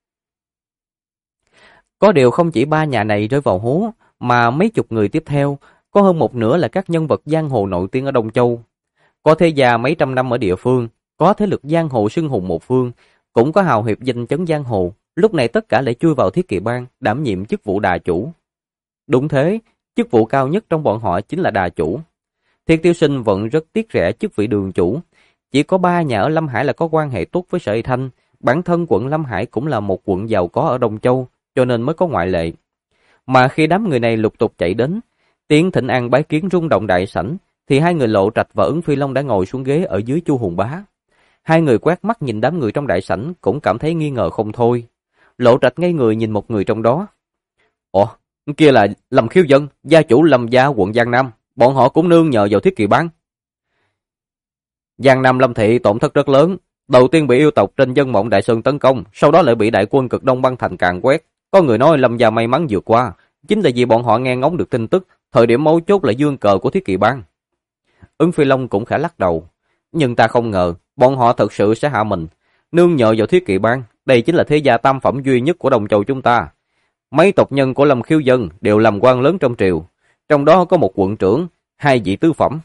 Có điều không chỉ 3 nhà này rơi vào hố, mà mấy chục người tiếp theo, có hơn một nửa là các nhân vật giang hồ nổi tiếng ở Đông Châu. Có thế gia mấy trăm năm ở địa phương, có thế lực giang hồ xưng hùng một phương, cũng có hào hiệp danh chấn giang hồ, lúc này tất cả lại chui vào Thiết Kỵ Bang, đảm nhiệm chức vụ đà chủ. Đúng thế, chức vụ cao nhất trong bọn họ chính là đà chủ. Thiết Tiêu Sinh vẫn rất tiếc rẻ chức vị đường chủ. Chỉ có 3 nhà ở Lâm Hải là có quan hệ tốt với Sở Y Thanh, bản thân quận Lâm Hải cũng là một quận giàu có ở Đông Châu, cho nên mới có ngoại lệ. Mà khi đám người này lục tục chạy đến, tiếng thịnh an bái kiến rung động đại sảnh, thì hai người Lộ Trạch và Ứng Phi Long đã ngồi xuống ghế ở dưới Chu Hùng Bá. Hai người quét mắt nhìn đám người trong đại sảnh cũng cảm thấy nghi ngờ không thôi. Lộ Trạch ngây người nhìn một người trong đó. Ồ, kia là Lâm Khiếu Dân, gia chủ Lâm gia quận Giang Nam, bọn họ cũng nương nhờ vào Thiết Kỵ Bang. Giang Nam Lâm thị tổn thất rất lớn, đầu tiên bị yêu tộc trên Dân Mộng Đại Sơn tấn công, sau đó lại bị đại quân Cực Đông băng thành càn quét. Có người nói Lâm gia may mắn vượt qua, chính là vì bọn họ nghe ngóng được tin tức, thời điểm mấu chốt là dương cờ của Thiết Kỵ Bang. Ứng Phi Long cũng khẽ lắc đầu, nhưng ta không ngờ bọn họ thật sự sẽ hạ mình, nương nhờ vào Thiết Kỵ Bang. Đây chính là thế gia tam phẩm duy nhất của Đông Châu chúng ta. Mấy tộc nhân của Lâm Khiếu Dân đều làm quan lớn trong triều, trong đó có một quận trưởng, 2 vị tứ phẩm.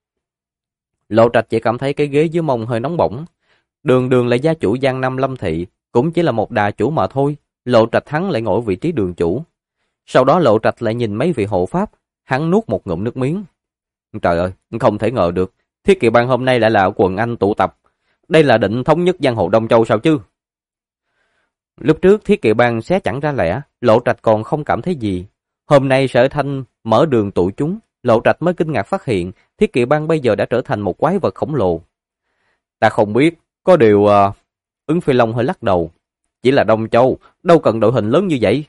Lộ Trạch chỉ cảm thấy cái ghế dưới mông hơi nóng bỏng. Đường Đường là gia chủ Giang Nam Lâm thị, cũng chỉ là một đà chủ mà thôi. Lộ Trạch hắn lại ngồi vị trí đường chủ. Sau đó Lộ Trạch lại nhìn mấy vị hộ pháp, hắn nuốt một ngụm nước miếng. Trời ơi, không thể ngờ được, Thiết Kỵ Bang hôm nay lại là quần anh tụ tập. Đây là định thống nhất giang hồ Đông Châu sao chứ? Lúc trước Thiết Kỵ Bang xé chẳng ra lẻ, Lộ Trạch còn không cảm thấy gì. Hôm nay Sở Thanh mở đường tụ chúng, Lộ Trạch mới kinh ngạc phát hiện Thiết Kỵ Bang bây giờ đã trở thành một quái vật khổng lồ. Ta không biết, có điều... Ứng Phi Long hơi lắc đầu. Chỉ là Đông Châu, đâu cần đội hình lớn như vậy.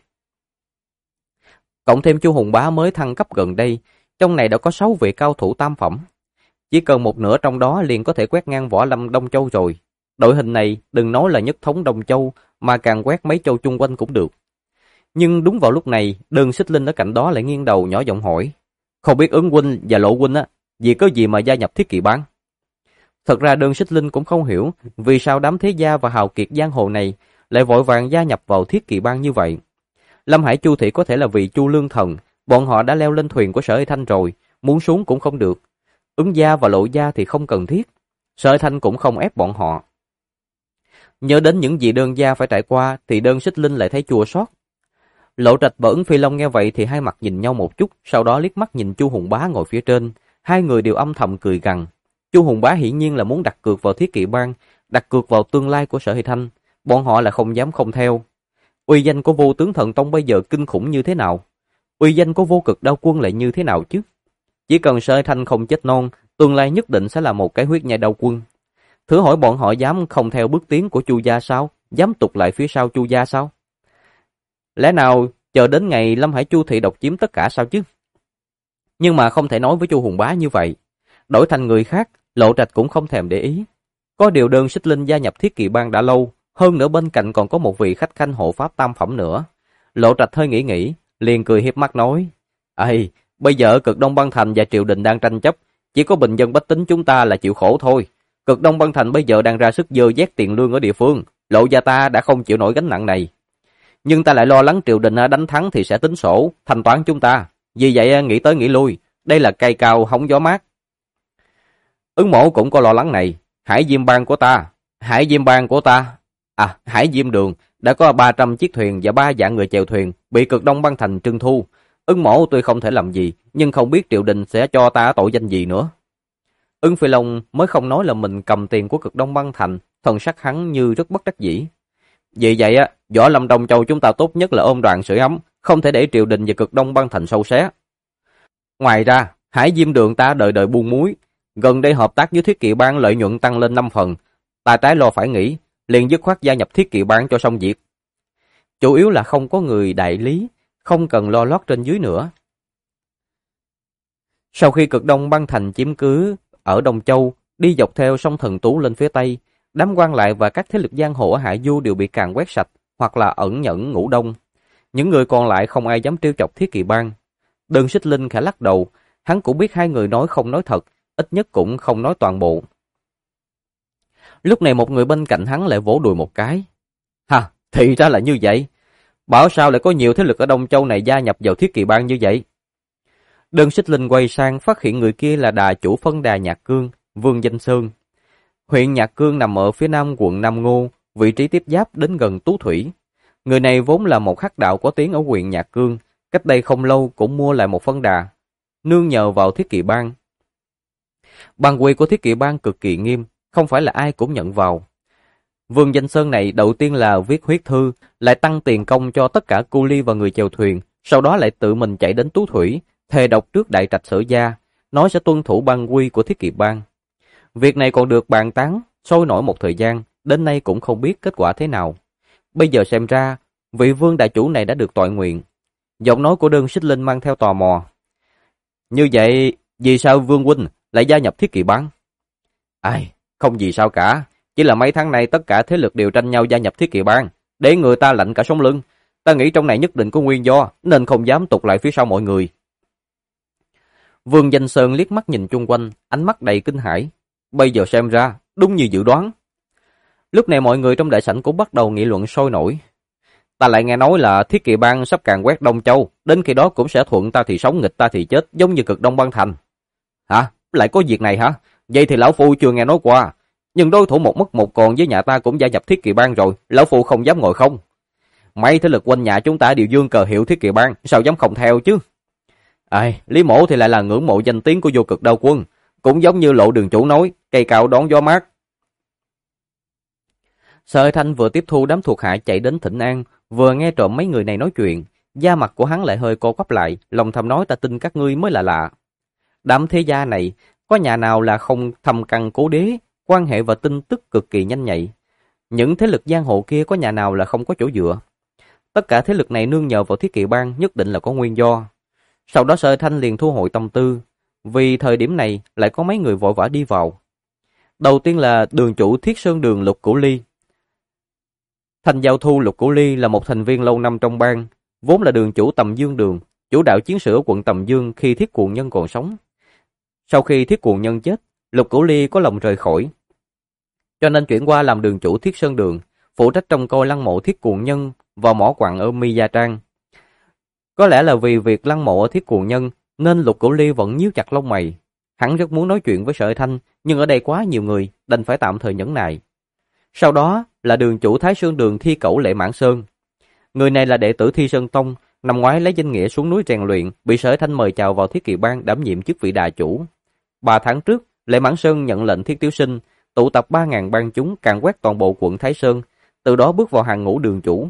Cộng thêm Chu Hùng Bá mới thăng cấp gần đây, trong này đã có 6 vị cao thủ tam phẩm. Chỉ cần một nửa trong đó liền có thể quét ngang võ lâm Đông Châu rồi. Đội hình này đừng nói là nhất thống Đông Châu, mà càng quét mấy châu chung quanh cũng được. Nhưng đúng vào lúc này, Đơn Xích Linh ở cạnh đó lại nghiêng đầu nhỏ giọng hỏi. Không biết Ứng huynh và Lộ huynh vì có gì mà gia nhập Thiết Kỵ Bang? Thật ra Đơn Xích Linh cũng không hiểu vì sao đám thế gia và hào kiệt giang hồ này lại vội vàng gia nhập vào Thiết Kỵ Bang như vậy. Lâm Hải Chu thị có thể là vì Chu Lương Thần, bọn họ đã leo lên thuyền của Sở Hải Thanh rồi, muốn xuống cũng không được. Ứng gia và Lộ gia thì không cần thiết. Sở Hải Thanh cũng không ép bọn họ. Nhớ đến những gì Đơn gia phải trải qua thì Đơn Xích Linh lại thấy chua xót. Lộ Trạch và Ứng Phi Long nghe vậy thì hai mặt nhìn nhau một chút, sau đó liếc mắt nhìn Chu Hùng Bá ngồi phía trên, hai người đều âm thầm cười gằn. Chu Hùng Bá hiển nhiên là muốn đặt cược vào Thiết Kỵ Bang, đặt cược vào tương lai của Sở Hải Thanh, bọn họ là không dám không theo. Uy danh của Vô Tướng Thần Tông bây giờ kinh khủng như thế nào? Uy danh của Vô Cực Đao Quân lại như thế nào chứ? Chỉ cần Sở Hải Thanh không chết non, tương lai nhất định sẽ là một cái huyết nhai đao quân. Thử hỏi bọn họ dám không theo bước tiến của Chu gia sao? Dám tụt lại phía sau Chu gia sao? Lẽ nào chờ đến ngày Lâm Hải Chu thị độc chiếm tất cả sao chứ? Nhưng mà không thể nói với Chu Hùng Bá như vậy. Đổi thành người khác, Lộ Trạch cũng không thèm để ý. Có điều Đơn Xích Linh gia nhập Thiết Kỵ Bang đã lâu, hơn nữa bên cạnh còn có một vị khách khanh hộ pháp tam phẩm nữa. Lộ Trạch hơi nghĩ, liền cười hiếp mắt nói: "Ây, bây giờ Cực Đông Băng Thành và triều đình đang tranh chấp, chỉ có bình dân bách tính chúng ta là chịu khổ thôi. Cực Đông Băng Thành bây giờ đang ra sức dơ vét tiền lương ở địa phương, Lộ gia ta đã không chịu nổi gánh nặng này. Nhưng ta lại lo lắng triều đình đánh thắng thì sẽ tính sổ, thanh toán chúng ta. Vì vậy nghĩ tới nghĩ lui, đây là cây cao hóng gió mát." Ứng Mỗ cũng có lo lắng này. Hải Diêm Bang của ta, Hải Diêm Đường đã có 300 chiếc thuyền và 3 vạn người chèo thuyền bị Cực Đông Băng Thành trưng thu. Ứng Mỗ tuy không thể làm gì, nhưng không biết triều đình sẽ cho ta tội danh gì nữa. Ứng Phi Long mới không nói là mình cầm tiền của Cực Đông Băng Thành, thần sắc hắn như rất bất đắc dĩ. Vì vậy Võ Lâm Đông Châu chúng ta tốt nhất là ôm đoàn sưởi ấm, không thể để triều đình và Cực Đông Băng Thành sâu xé. Ngoài ra, Hải Diêm Đường ta đời đời buôn muối, gần đây hợp tác với Thiết Kỵ Bang lợi nhuận tăng lên 5 phần, ta trái lo phải nghĩ, liền dứt khoát gia nhập Thiết Kỵ Bang cho xong việc. Chủ yếu là không có người đại lý, không cần lo lót trên dưới nữa. Sau khi Cực Đông Băng Thành chiếm cứ ở Đông Châu, đi dọc theo sông Thần Tú lên phía Tây, đám quan lại và các thế lực giang hồ ở Hạ Du đều bị càn quét sạch, hoặc là ẩn nhẫn ngủ đông. Những người còn lại không ai dám trêu chọc Thiết Kỵ Bang. Đơn Xích Linh khẽ lắc đầu, hắn cũng biết hai người nói không nói thật, ít nhất cũng không nói toàn bộ. Lúc này một người bên cạnh hắn lại vỗ đùi một cái. Thì ra là như vậy. Bảo sao lại có nhiều thế lực ở Đông Châu này gia nhập vào Thiết Kỵ Bang như vậy? Đơn Xích Linh quay sang phát hiện người kia là đà chủ phân đà Nhạc Cương, Vương Danh Sơn. Huyện Nhạc Cương nằm ở phía nam quận Nam Ngô, vị trí tiếp giáp đến gần Tú Thủy. Người này vốn là một hắc đạo có tiếng ở huyện Nhạc Cương, cách đây không lâu cũng mua lại một phân đà, nương nhờ vào Thiết Kỵ Bang. Bang quy của Thiết Kỵ Bang cực kỳ nghiêm, không phải là ai cũng nhận vào. Vương Danh Sơn này đầu tiên là viết huyết thư, lại tăng tiền công cho tất cả cu ly và người chèo thuyền, sau đó lại tự mình chạy đến Tú Thủy, thề độc trước đại trạch Sở gia, nói sẽ tuân thủ bang quy của Thiết Kỵ Bang. Việc này còn được bàn tán, sôi nổi một thời gian, đến nay cũng không biết kết quả thế nào. Bây giờ xem ra, vị Vương đại chủ này đã được toại nguyện. Giọng nói của Đơn Xích Linh mang theo tò mò. Như vậy, vì sao Vương huynh lại gia nhập Thiết Kỵ Bang? Không gì sao cả, chỉ là mấy tháng nay tất cả thế lực đều tranh nhau gia nhập Thiết Kỵ Bang, để người ta lạnh cả sống lưng. Ta nghĩ trong này nhất định có nguyên do, nên không dám tụt lại phía sau mọi người. Vương Danh Sơn liếc mắt nhìn chung quanh, ánh mắt đầy kinh hãi. Bây giờ xem ra, đúng như dự đoán. Lúc này mọi người trong đại sảnh cũng bắt đầu nghị luận sôi nổi. Ta lại nghe nói là Thiết Kỵ Bang sắp càn quét Đông Châu, đến khi đó cũng sẽ thuận ta thì sống, nghịch ta thì chết, giống như Cực Đông Băng Thành. Hả? Lại có việc này hả? Vậy thì lão phu chưa nghe nói qua. Nhưng đối thủ một mất một còn với nhà ta cũng gia nhập Thiết Kỵ Bang rồi, lão phu không dám ngồi không. Mấy thế lực quanh nhà chúng ta đều dương cờ hiệu Thiết Kỵ Bang, sao dám không theo chứ? Lý Mỗ thì lại là ngưỡng mộ danh tiếng của Vô Cực Đao Quân, cũng giống như Lộ đường chủ nói, cây cao đón gió mát. Sở Thanh vừa tiếp thu đám thuộc hạ chạy đến thỉnh an, vừa nghe trộm mấy người này nói chuyện, da mặt của hắn lại hơi co quắp lại, lòng thầm nói ta tin các ngươi mới là lạ. Đám thế gia này, có nhà nào là không thâm căn cố đế, quan hệ và tin tức cực kỳ nhanh nhạy. Những thế lực giang hồ kia có nhà nào là không có chỗ dựa. Tất cả thế lực này nương nhờ vào Thiết Kỵ Bang nhất định là có nguyên do. Sau đó Sở Thanh liền thu hồi tâm tư, vì thời điểm này lại có mấy người vội vã đi vào. Đầu tiên là đường chủ Thiết Sơn Đường Lục Cửu Ly. Thành Giao Thu Lục Cửu Ly là một thành viên lâu năm trong bang, vốn là đường chủ Tầm Dương Đường, chủ đạo chiến sự ở quận Tầm Dương khi Thiết Cuồng Nhân còn sống. Sau khi Thiết Cuồng Nhân chết, Lục Cửu Ly có lòng rời khỏi, cho nên chuyển qua làm đường chủ Thiết Sơn Đường, phụ trách trông coi lăng mộ Thiết Cuồng Nhân và mỏ quặng ở Mi Gia Trang. Có lẽ là vì việc lăng mộ ở Thiết Cuồng Nhân nên Lục Cửu Ly vẫn nhíu chặt lông mày. Hắn rất muốn nói chuyện với Sở Thanh, nhưng ở đây quá nhiều người, đành phải tạm thời nhẫn nại. Sau đó là đường chủ Thái Sơn Đường Thi Cẩu Lệ Mãn Sơn. Người này là đệ tử Thi Sơn Tông, năm ngoái lấy danh nghĩa xuống núi rèn luyện, bị Sở Thanh mời chào vào Thiết Kỵ Bang đảm nhiệm chức vị đà chủ. 3 tháng trước, Lệ Mãn Sơn nhận lệnh Thiết Tiểu Sinh, tụ tập 3.000 bang chúng càn quét toàn bộ quận Thái Sơn, từ đó bước vào hàng ngũ đường chủ.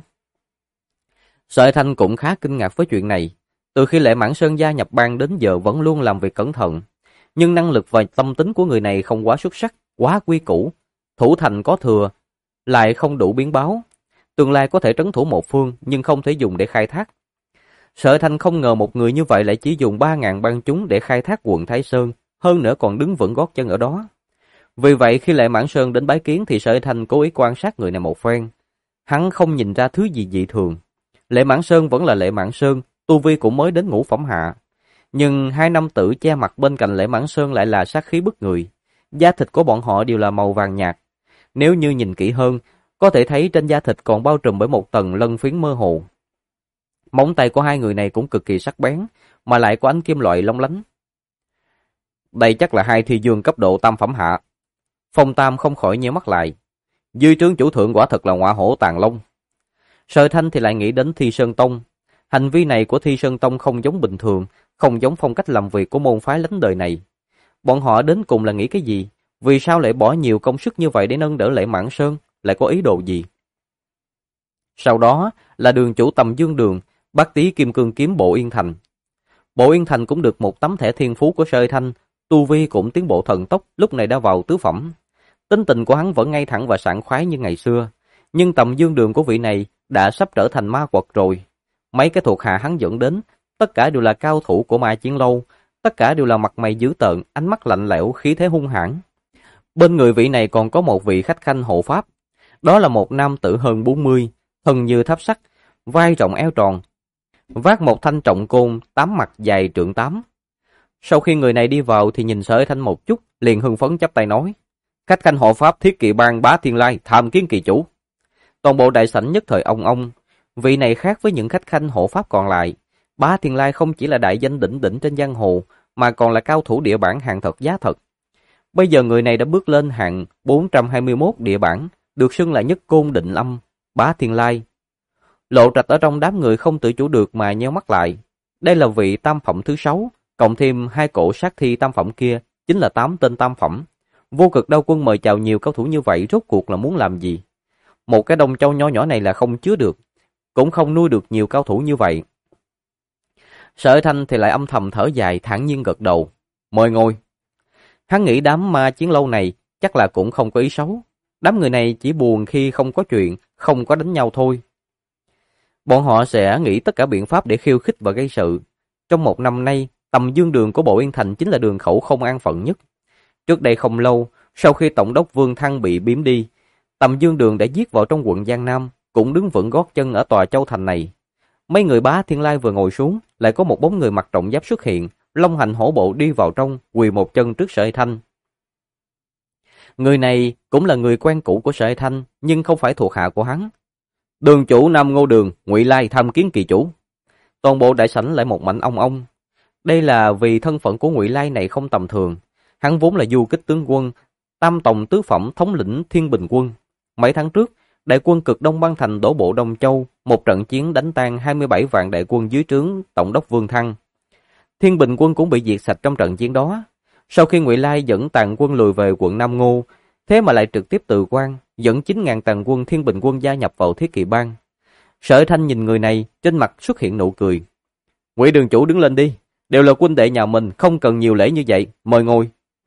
Sở Thanh cũng khá kinh ngạc với chuyện này. Từ khi Lệ Mãn Sơn gia nhập bang đến giờ vẫn luôn làm việc cẩn thận, nhưng năng lực và tâm tính của người này không quá xuất sắc, quá quy củ, thủ thành có thừa, lại không đủ biến báo. Tương lai có thể trấn thủ một phương nhưng không thể dùng để khai thác. Sở Thanh không ngờ một người như vậy lại chỉ dùng 3.000 bang chúng để khai thác quận Thái Sơn, hơn nữa còn đứng vững gót chân ở đó. Vì vậy khi Lệ Mãn Sơn đến bái kiến thì Sở Thanh cố ý quan sát người này một phen. Hắn không nhìn ra thứ gì dị thường. Lệ Mãn Sơn vẫn là Lệ Mãn Sơn, tu vi cũng mới đến ngũ phẩm hạ. Nhưng hai nam tử che mặt bên cạnh Lệ Mãn Sơn lại là sát khí bức người. Da thịt của bọn họ đều là màu vàng nhạt. Nếu như nhìn kỹ hơn, có thể thấy trên da thịt còn bao trùm bởi một tầng lân phiến mơ hồ. Móng tay của hai người này cũng cực kỳ sắc bén, mà lại có ánh kim loại long lánh. Đây chắc là hai thi dương cấp độ tam phẩm hạ. Phong Tam không khỏi nhíu mắt lại. Dưới trướng chủ thượng quả thật là ngọa hổ tàng long. Sở Thanh thì lại nghĩ đến Thi Sơn Tông. Hành vi này của Thi Sơn Tông không giống bình thường, không giống phong cách làm việc của môn phái lánh đời này. Bọn họ đến cùng là nghĩ cái gì? Vì sao lại bỏ nhiều công sức như vậy để nâng đỡ Lệ Mãn Sơn? Lại có ý đồ gì? Sau đó là đường chủ Tầm Dương Đường, bát tý kim cương kiếm Bộ Yên Thành. Bộ Yên Thành cũng được một tấm thẻ thiên phú của Sở Thanh, tu vi cũng tiến bộ thần tốc, lúc này đã vào tứ phẩm. Tính tình của hắn vẫn ngay thẳng và sảng khoái như ngày xưa, nhưng Tầm Dương Đường của vị này đã sắp trở thành ma quật rồi. Mấy cái thuộc hạ hắn dẫn đến, tất cả đều là cao thủ của Ma Chiến Lâu, tất cả đều là mặt mày dữ tợn, ánh mắt lạnh lẽo, khí thế hung hãn. Bên người vị này còn có một vị khách khanh hộ pháp, đó là một nam tử hơn 40, thân như tháp sắt, vai rộng eo tròn, vác một thanh trọng côn, 8 mặt dài trượng 8. Sau khi người này đi vào thì nhìn Sở Thanh một chút, liền hưng phấn chắp tay nói: "Khách khanh hộ pháp Thiết Kỵ Bang Bá Thiên Lai tham kiến kỳ chủ." Toàn bộ đại sảnh nhất thời ong ong. Vị này khác với những khách khanh hộ pháp còn lại. Bá Thiên Lai không chỉ là đại danh đỉnh đỉnh trên giang hồ, mà còn là cao thủ địa bản hàng thật giá thật. Bây giờ người này đã bước lên hạng 421 địa bản, được xưng là nhất côn định âm, Bá Thiên Lai. Lộ Trạch ở trong đám người không tự chủ được mà nheo mắt lại. Đây là vị tam phẩm thứ 6, cộng thêm hai cổ sát thi tam phẩm kia, chính là 8 tên tam phẩm. Vô Cực Đao Quân mời chào nhiều cao thủ như vậy rốt cuộc là muốn làm gì? Một cái đồng châu nho nhỏ này là không chứa được, cũng không nuôi được nhiều cao thủ như vậy. Sở Thanh thì lại âm thầm thở dài, thản nhiên gật đầu. "Mời ngồi." Hắn nghĩ đám Ma Chiến Lâu này chắc là cũng không có ý xấu. Đám người này chỉ buồn khi không có chuyện, không có đánh nhau thôi. Bọn họ sẽ nghĩ tất cả biện pháp để khiêu khích và gây sự. Trong một năm nay, Tầm Dương Đường của Bộ Yên Thành chính là đường khẩu không an phận nhất. Trước đây không lâu, sau khi Tổng đốc Vương Thăng bị biếm đi, Tầm Dương Đường đã giết vào trong quận Giang Nam, cũng đứng vững gót chân ở tòa châu thành này. Mấy người Bá Thiên Lai vừa ngồi xuống, lại có một bóng người mặc trọng giáp xuất hiện, long hành hổ bộ đi vào trong, quỳ một chân trước Sở Thanh. Người này cũng là người quen cũ của Sở Thanh, nhưng không phải thuộc hạ của hắn. "Đường chủ Nam Ngô Đường, Ngụy Lai tham kiến kỳ chủ." Toàn bộ đại sảnh lại một mảnh ong ong. Đây là vì thân phận của Ngụy Lai này không tầm thường. Hắn vốn là du kích tướng quân, tam tổng tứ phẩm thống lĩnh Thiên Bình quân. Mấy tháng trước, đại quân cực Đông Bang Thành đổ bộ Đông Châu, một trận chiến đánh tan 27 vạn đại quân dưới trướng Tổng đốc Vương Thăng. Thiên Bình quân cũng bị diệt sạch trong trận chiến đó. Sau khi Ngụy Lai dẫn tàn quân lùi về quận Nam Ngô, thế mà lại trực tiếp từ quan, dẫn 9.000 tàn quân Thiên Bình quân gia nhập vào Thiết Kỵ Bang. Sở Thanh nhìn người này, trên mặt xuất hiện nụ cười. "Ngụy đường chủ đứng lên đi, đều là huynh đệ nhà mình, không cần nhiều lễ như vậy, mời ngồi."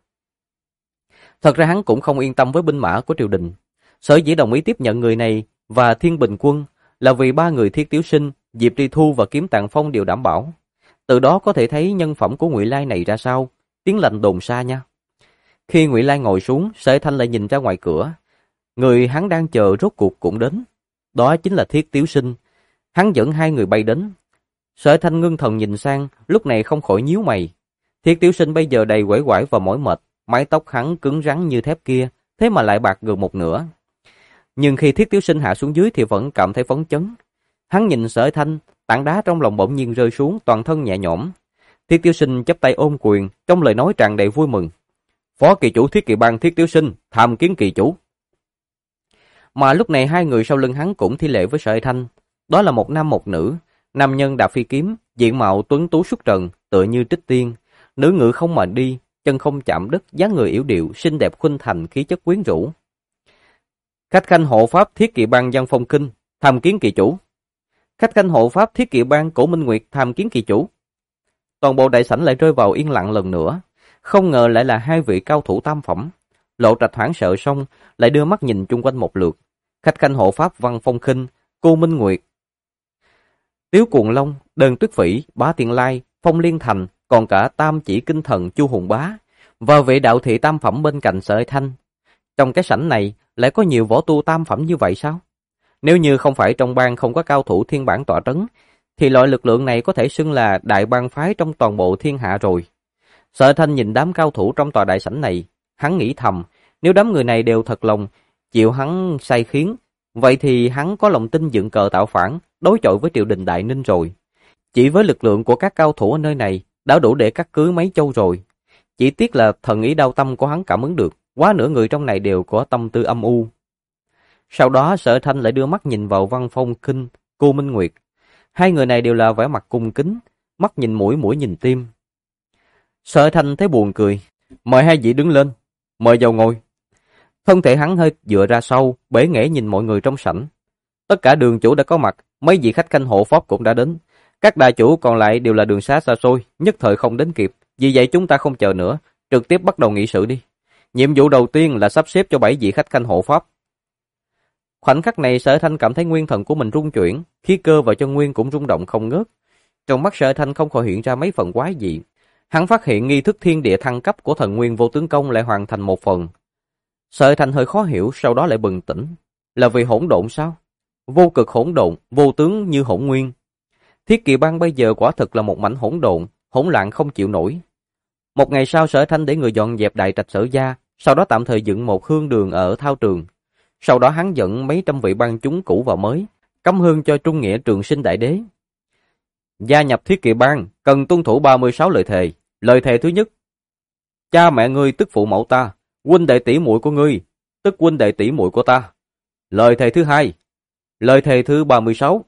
Thật ra hắn cũng không yên tâm với binh mã của triều đình. Sở dĩ đồng ý tiếp nhận người này và Thiên Bình quân là vì ba người Thiết Tiểu Sinh, Diệp Tri Thu và Kiếm Tạng Phong đều đảm bảo. Từ đó có thể thấy nhân phẩm của Ngụy Lai này ra sao, tiếng lành đồn xa nha. Khi Ngụy Lai ngồi xuống, Sở Thanh lại nhìn ra ngoài cửa. Người hắn đang chờ rốt cuộc cũng đến. Đó chính là Thiết Tiểu Sinh. Hắn dẫn hai người bay đến. Sở Thanh ngưng thần nhìn sang, lúc này không khỏi nhíu mày. Thiết Tiểu Sinh bây giờ đầy uể oải và mỏi mệt, mái tóc hắn cứng rắn như thép kia, thế mà lại bạc gần một nửa. Nhưng khi Thiết Tiểu Sinh hạ xuống dưới thì vẫn cảm thấy phấn chấn. Hắn nhìn Sở Thanh, tảng đá trong lòng bỗng nhiên rơi xuống, toàn thân nhẹ nhõm. Thiết Tiểu Sinh chắp tay ôm quyền, trong lời nói tràn đầy vui mừng. Phó kỳ chủ Thiết Kỵ Bang Thiết Tiểu Sinh, tham kiến kỳ chủ. Mà lúc này hai người sau lưng hắn cũng thi lễ với Sở Hải Thanh. Đó là một nam một nữ, nam nhân đạp phi kiếm, diện mạo tuấn tú xuất trần, tựa như trích tiên. Nữ ngự không mà đi, chân không chạm đất, dáng người yểu điệu, xinh đẹp khuynh thành, khí chất quyến rũ. Khách khanh hộ pháp Thiết Kỵ Bang Văn Phong Kinh, tham kiến kỳ chủ. Khách khanh hộ pháp Thiết Kỵ Bang Cổ Minh Nguyệt, tham kiến kỳ chủ. Toàn bộ đại sảnh lại rơi vào yên lặng lần nữa. Không ngờ lại là hai vị cao thủ tam phẩm. Lộ Trạch hoảng sợ xong, lại đưa mắt nhìn chung quanh một lượt. Khách khanh hộ pháp Văn Phong Khinh, Cô Minh Nguyệt, Tiếu Cuồng Long, Đơn Tuyết Phỉ, Bá Tiên Lai, Phong Liên Thành, còn cả Tam Chỉ Kinh Thần Chu Hùng Bá và vị đạo thị tam phẩm bên cạnh Sở Hải Thanh. Trong cái sảnh này lại có nhiều võ tu tam phẩm như vậy sao? Nếu như không phải trong bang không có cao thủ thiên bản tọa trấn, thì loại lực lượng này có thể xưng là đại bang phái trong toàn bộ thiên hạ rồi. Sở Hải Thanh nhìn đám cao thủ trong tòa đại sảnh này, hắn nghĩ thầm, nếu đám người này đều thật lòng chịu hắn sai khiến, vậy thì hắn có lòng tin dựng cờ tạo phản, đối chọi với triều đình Đại Ninh rồi. Chỉ với lực lượng của các cao thủ ở nơi này đã đủ để cắt cứ mấy châu rồi. Chỉ tiếc là thần ý đao tâm của hắn cảm ứng được, quá nửa người trong này đều có tâm tư âm u. Sau đó Sở Thanh lại đưa mắt nhìn vào Văn Phong Kinh, Cô Minh Nguyệt. Hai người này đều là vẻ mặt cung kính, mắt nhìn mũi, mũi nhìn tim. Sở Thanh thấy buồn cười, mời hai vị đứng lên, mời vào ngồi. Thân thể hắn hơi dựa ra sau, bể nghễ nhìn mọi người trong sảnh. Tất cả đường chủ đã có mặt, mấy vị khách khanh hộ pháp cũng đã đến. Các đại chủ còn lại đều là đường xá xa xôi, nhất thời không đến kịp. Vì vậy chúng ta không chờ nữa, trực tiếp bắt đầu nghị sự đi. Nhiệm vụ đầu tiên là sắp xếp cho 7 vị khách khanh hộ pháp. Khoảnh khắc này Sở Thanh cảm thấy nguyên thần của mình rung chuyển, khí cơ và chân nguyên cũng rung động không ngớt. Trong mắt Sở Thanh không khỏi hiện ra mấy phần quái dị. Hắn phát hiện nghi thức thiên địa thăng cấp của thần nguyên vô tướng công lại hoàn thành một phần. Sở Thanh hơi khó hiểu, sau đó lại bừng tỉnh. Là vì hỗn độn sao? Vô cực hỗn độn, vô tướng như hỗn nguyên. Thiết Kỵ Bang bây giờ quả thực là một mảnh hỗn độn, hỗn loạn không chịu nổi. Một ngày sau Sở Thanh để người dọn dẹp đại trạch Sở gia, sau đó tạm thời dựng một hương đường ở thao trường. Sau đó hắn dẫn mấy trăm vị bang chúng cũ và mới, cắm hương cho Trung Nghĩa Trường Sinh Đại Đế. Gia nhập Thiết Kỵ Bang cần tuân thủ 36 lời thề. Lời thề thứ nhất: cha mẹ ngươi tức phụ mẫu ta, huynh đệ tỷ muội của ngươi, tức huynh đệ tỷ muội của ta. Lời thề thứ hai. Lời thề thứ 36.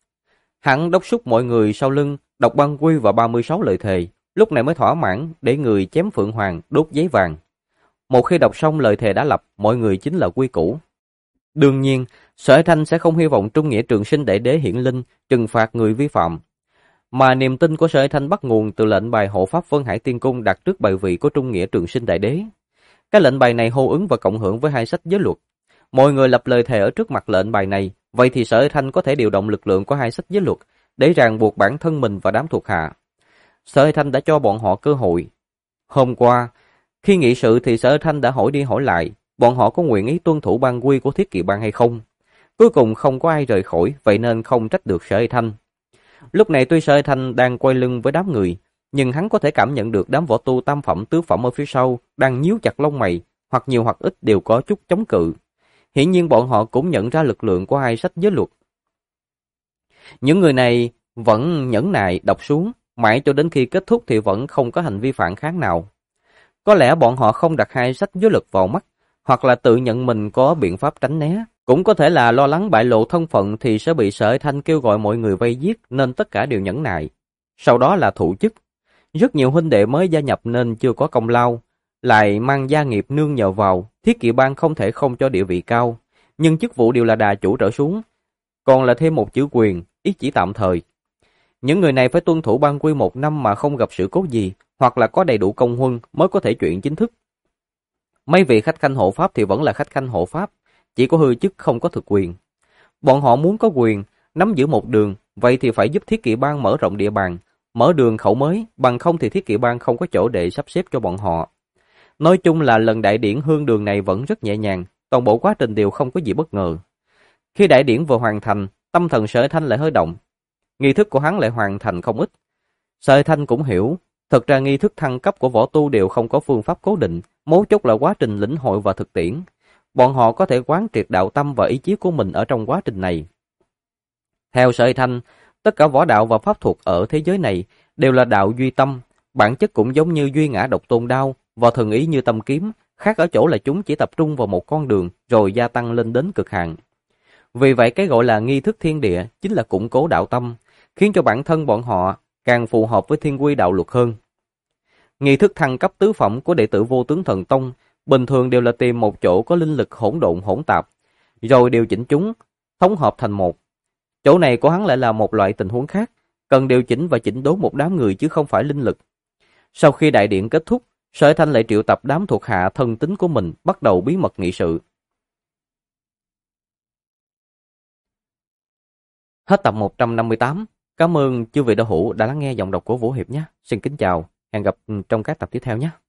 Hắn đốc thúc mọi người sau lưng đọc băng quy và 36 lời thề, lúc này mới thỏa mãn để người chém phượng hoàng, đốt giấy vàng. Một khi đọc xong lời thề đã lập, mọi người chính là quy củ. Đương nhiên, Sở Thanh sẽ không hy vọng Trung Nghĩa Trường Sinh Đại Đế hiển linh trừng phạt người vi phạm. Mà niềm tin của Sở Thanh bắt nguồn từ lệnh bài hộ pháp Vân Hải Tiên Cung đặt trước bài vị của Trung Nghĩa Trường Sinh Đại Đế. Cái lệnh bài này hô ứng và cộng hưởng với hai sách giới luật. Mọi người lập lời thề ở trước mặt lệnh bài này, vậy thì Sở Thanh có thể điều động lực lượng của hai sách giới luật để ràng buộc bản thân mình và đám thuộc hạ. Sở Thanh đã cho bọn họ cơ hội. Hôm qua, khi nghị sự thì Sở Thanh đã hỏi đi hỏi lại, bọn họ có nguyện ý tuân thủ ban quy của Thiết Kỵ Bang hay không. Cuối cùng không có ai rời khỏi, vậy nên không trách được Sở Thanh. Lúc này tuy Sở Thanh đang quay lưng với đám người, nhưng hắn có thể cảm nhận được đám võ tu tam phẩm tứ phẩm ở phía sau đang nhíu chặt lông mày, hoặc nhiều hoặc ít đều có chút chống cự. Hiển nhiên bọn họ cũng nhận ra lực lượng của hai sách giới luật. Những người này vẫn nhẫn nại đọc xuống, mãi cho đến khi kết thúc thì vẫn không có hành vi phản kháng nào. Có lẽ bọn họ không đặt hai sách giới luật vào mắt, hoặc là tự nhận mình có biện pháp tránh né. Cũng có thể là lo lắng bại lộ thân phận thì sẽ bị Sở Thanh kêu gọi mọi người vây giết, nên tất cả đều nhẫn nại. Sau đó là thụ chức. Rất nhiều huynh đệ mới gia nhập nên chưa có công lao, lại mang gia nghiệp nương nhờ vào, Thiết Kỵ Bang không thể không cho địa vị cao, nhưng chức vụ đều là đà chủ trở xuống, còn là thêm một chữ quyền, ý chỉ tạm thời. Những người này phải tuân thủ ban quy 1 năm mà không gặp sự cố gì, hoặc là có đầy đủ công huân mới có thể chuyện chính thức. Mấy vị khách khanh hộ pháp thì vẫn là khách khanh hộ pháp, chỉ có hư chức không có thực quyền. Bọn họ muốn có quyền, nắm giữ một đường, vậy thì phải giúp Thiết Kỵ Bang mở rộng địa bàn, mở đường khẩu mới, bằng không thì Thiết Kỵ Bang không có chỗ để sắp xếp cho bọn họ. Nói chung là lần đại điển hương đường này vẫn rất nhẹ nhàng, toàn bộ quá trình đều không có gì bất ngờ. Khi đại điển vừa hoàn thành, tâm thần Sở Thanh lại hơi động. Nghi thức của hắn lại hoàn thành không ít. Sở Thanh cũng hiểu, thực ra nghi thức thăng cấp của võ tu đều không có phương pháp cố định, mấu chốt là quá trình lĩnh hội và thực tiễn. Bọn họ có thể quán triệt đạo tâm và ý chí của mình ở trong quá trình này. Theo Sở Thanh, Tất cả võ đạo và pháp thuật ở thế giới này đều là đạo duy tâm, bản chất cũng giống như duy ngã độc tôn đao, và thần ý như tâm kiếm, khác ở chỗ là chúng chỉ tập trung vào một con đường rồi gia tăng lên đến cực hạn. Vì vậy cái gọi là nghi thức thiên địa chính là củng cố đạo tâm, khiến cho bản thân bọn họ càng phù hợp với thiên quy đạo luật hơn. Nghi thức thăng cấp tứ phẩm của đệ tử Vô Tướng Thần Tông bình thường đều là tìm một chỗ có linh lực hỗn độn hỗn tạp, rồi điều chỉnh chúng, thống hợp thành một. Chỗ này của hắn lại là một loại tình huống khác, cần điều chỉnh và chỉnh đốn một đám người chứ không phải linh lực. Sau khi đại điện kết thúc, Sở Thanh lại triệu tập đám thuộc hạ thân tín của mình bắt đầu bí mật nghị sự. Hết tập 158. Cảm ơn chư vị đạo hữu đã lắng nghe giọng đọc của Vũ Hiệp nhé. Xin kính chào, hẹn gặp trong các tập tiếp theo nhé.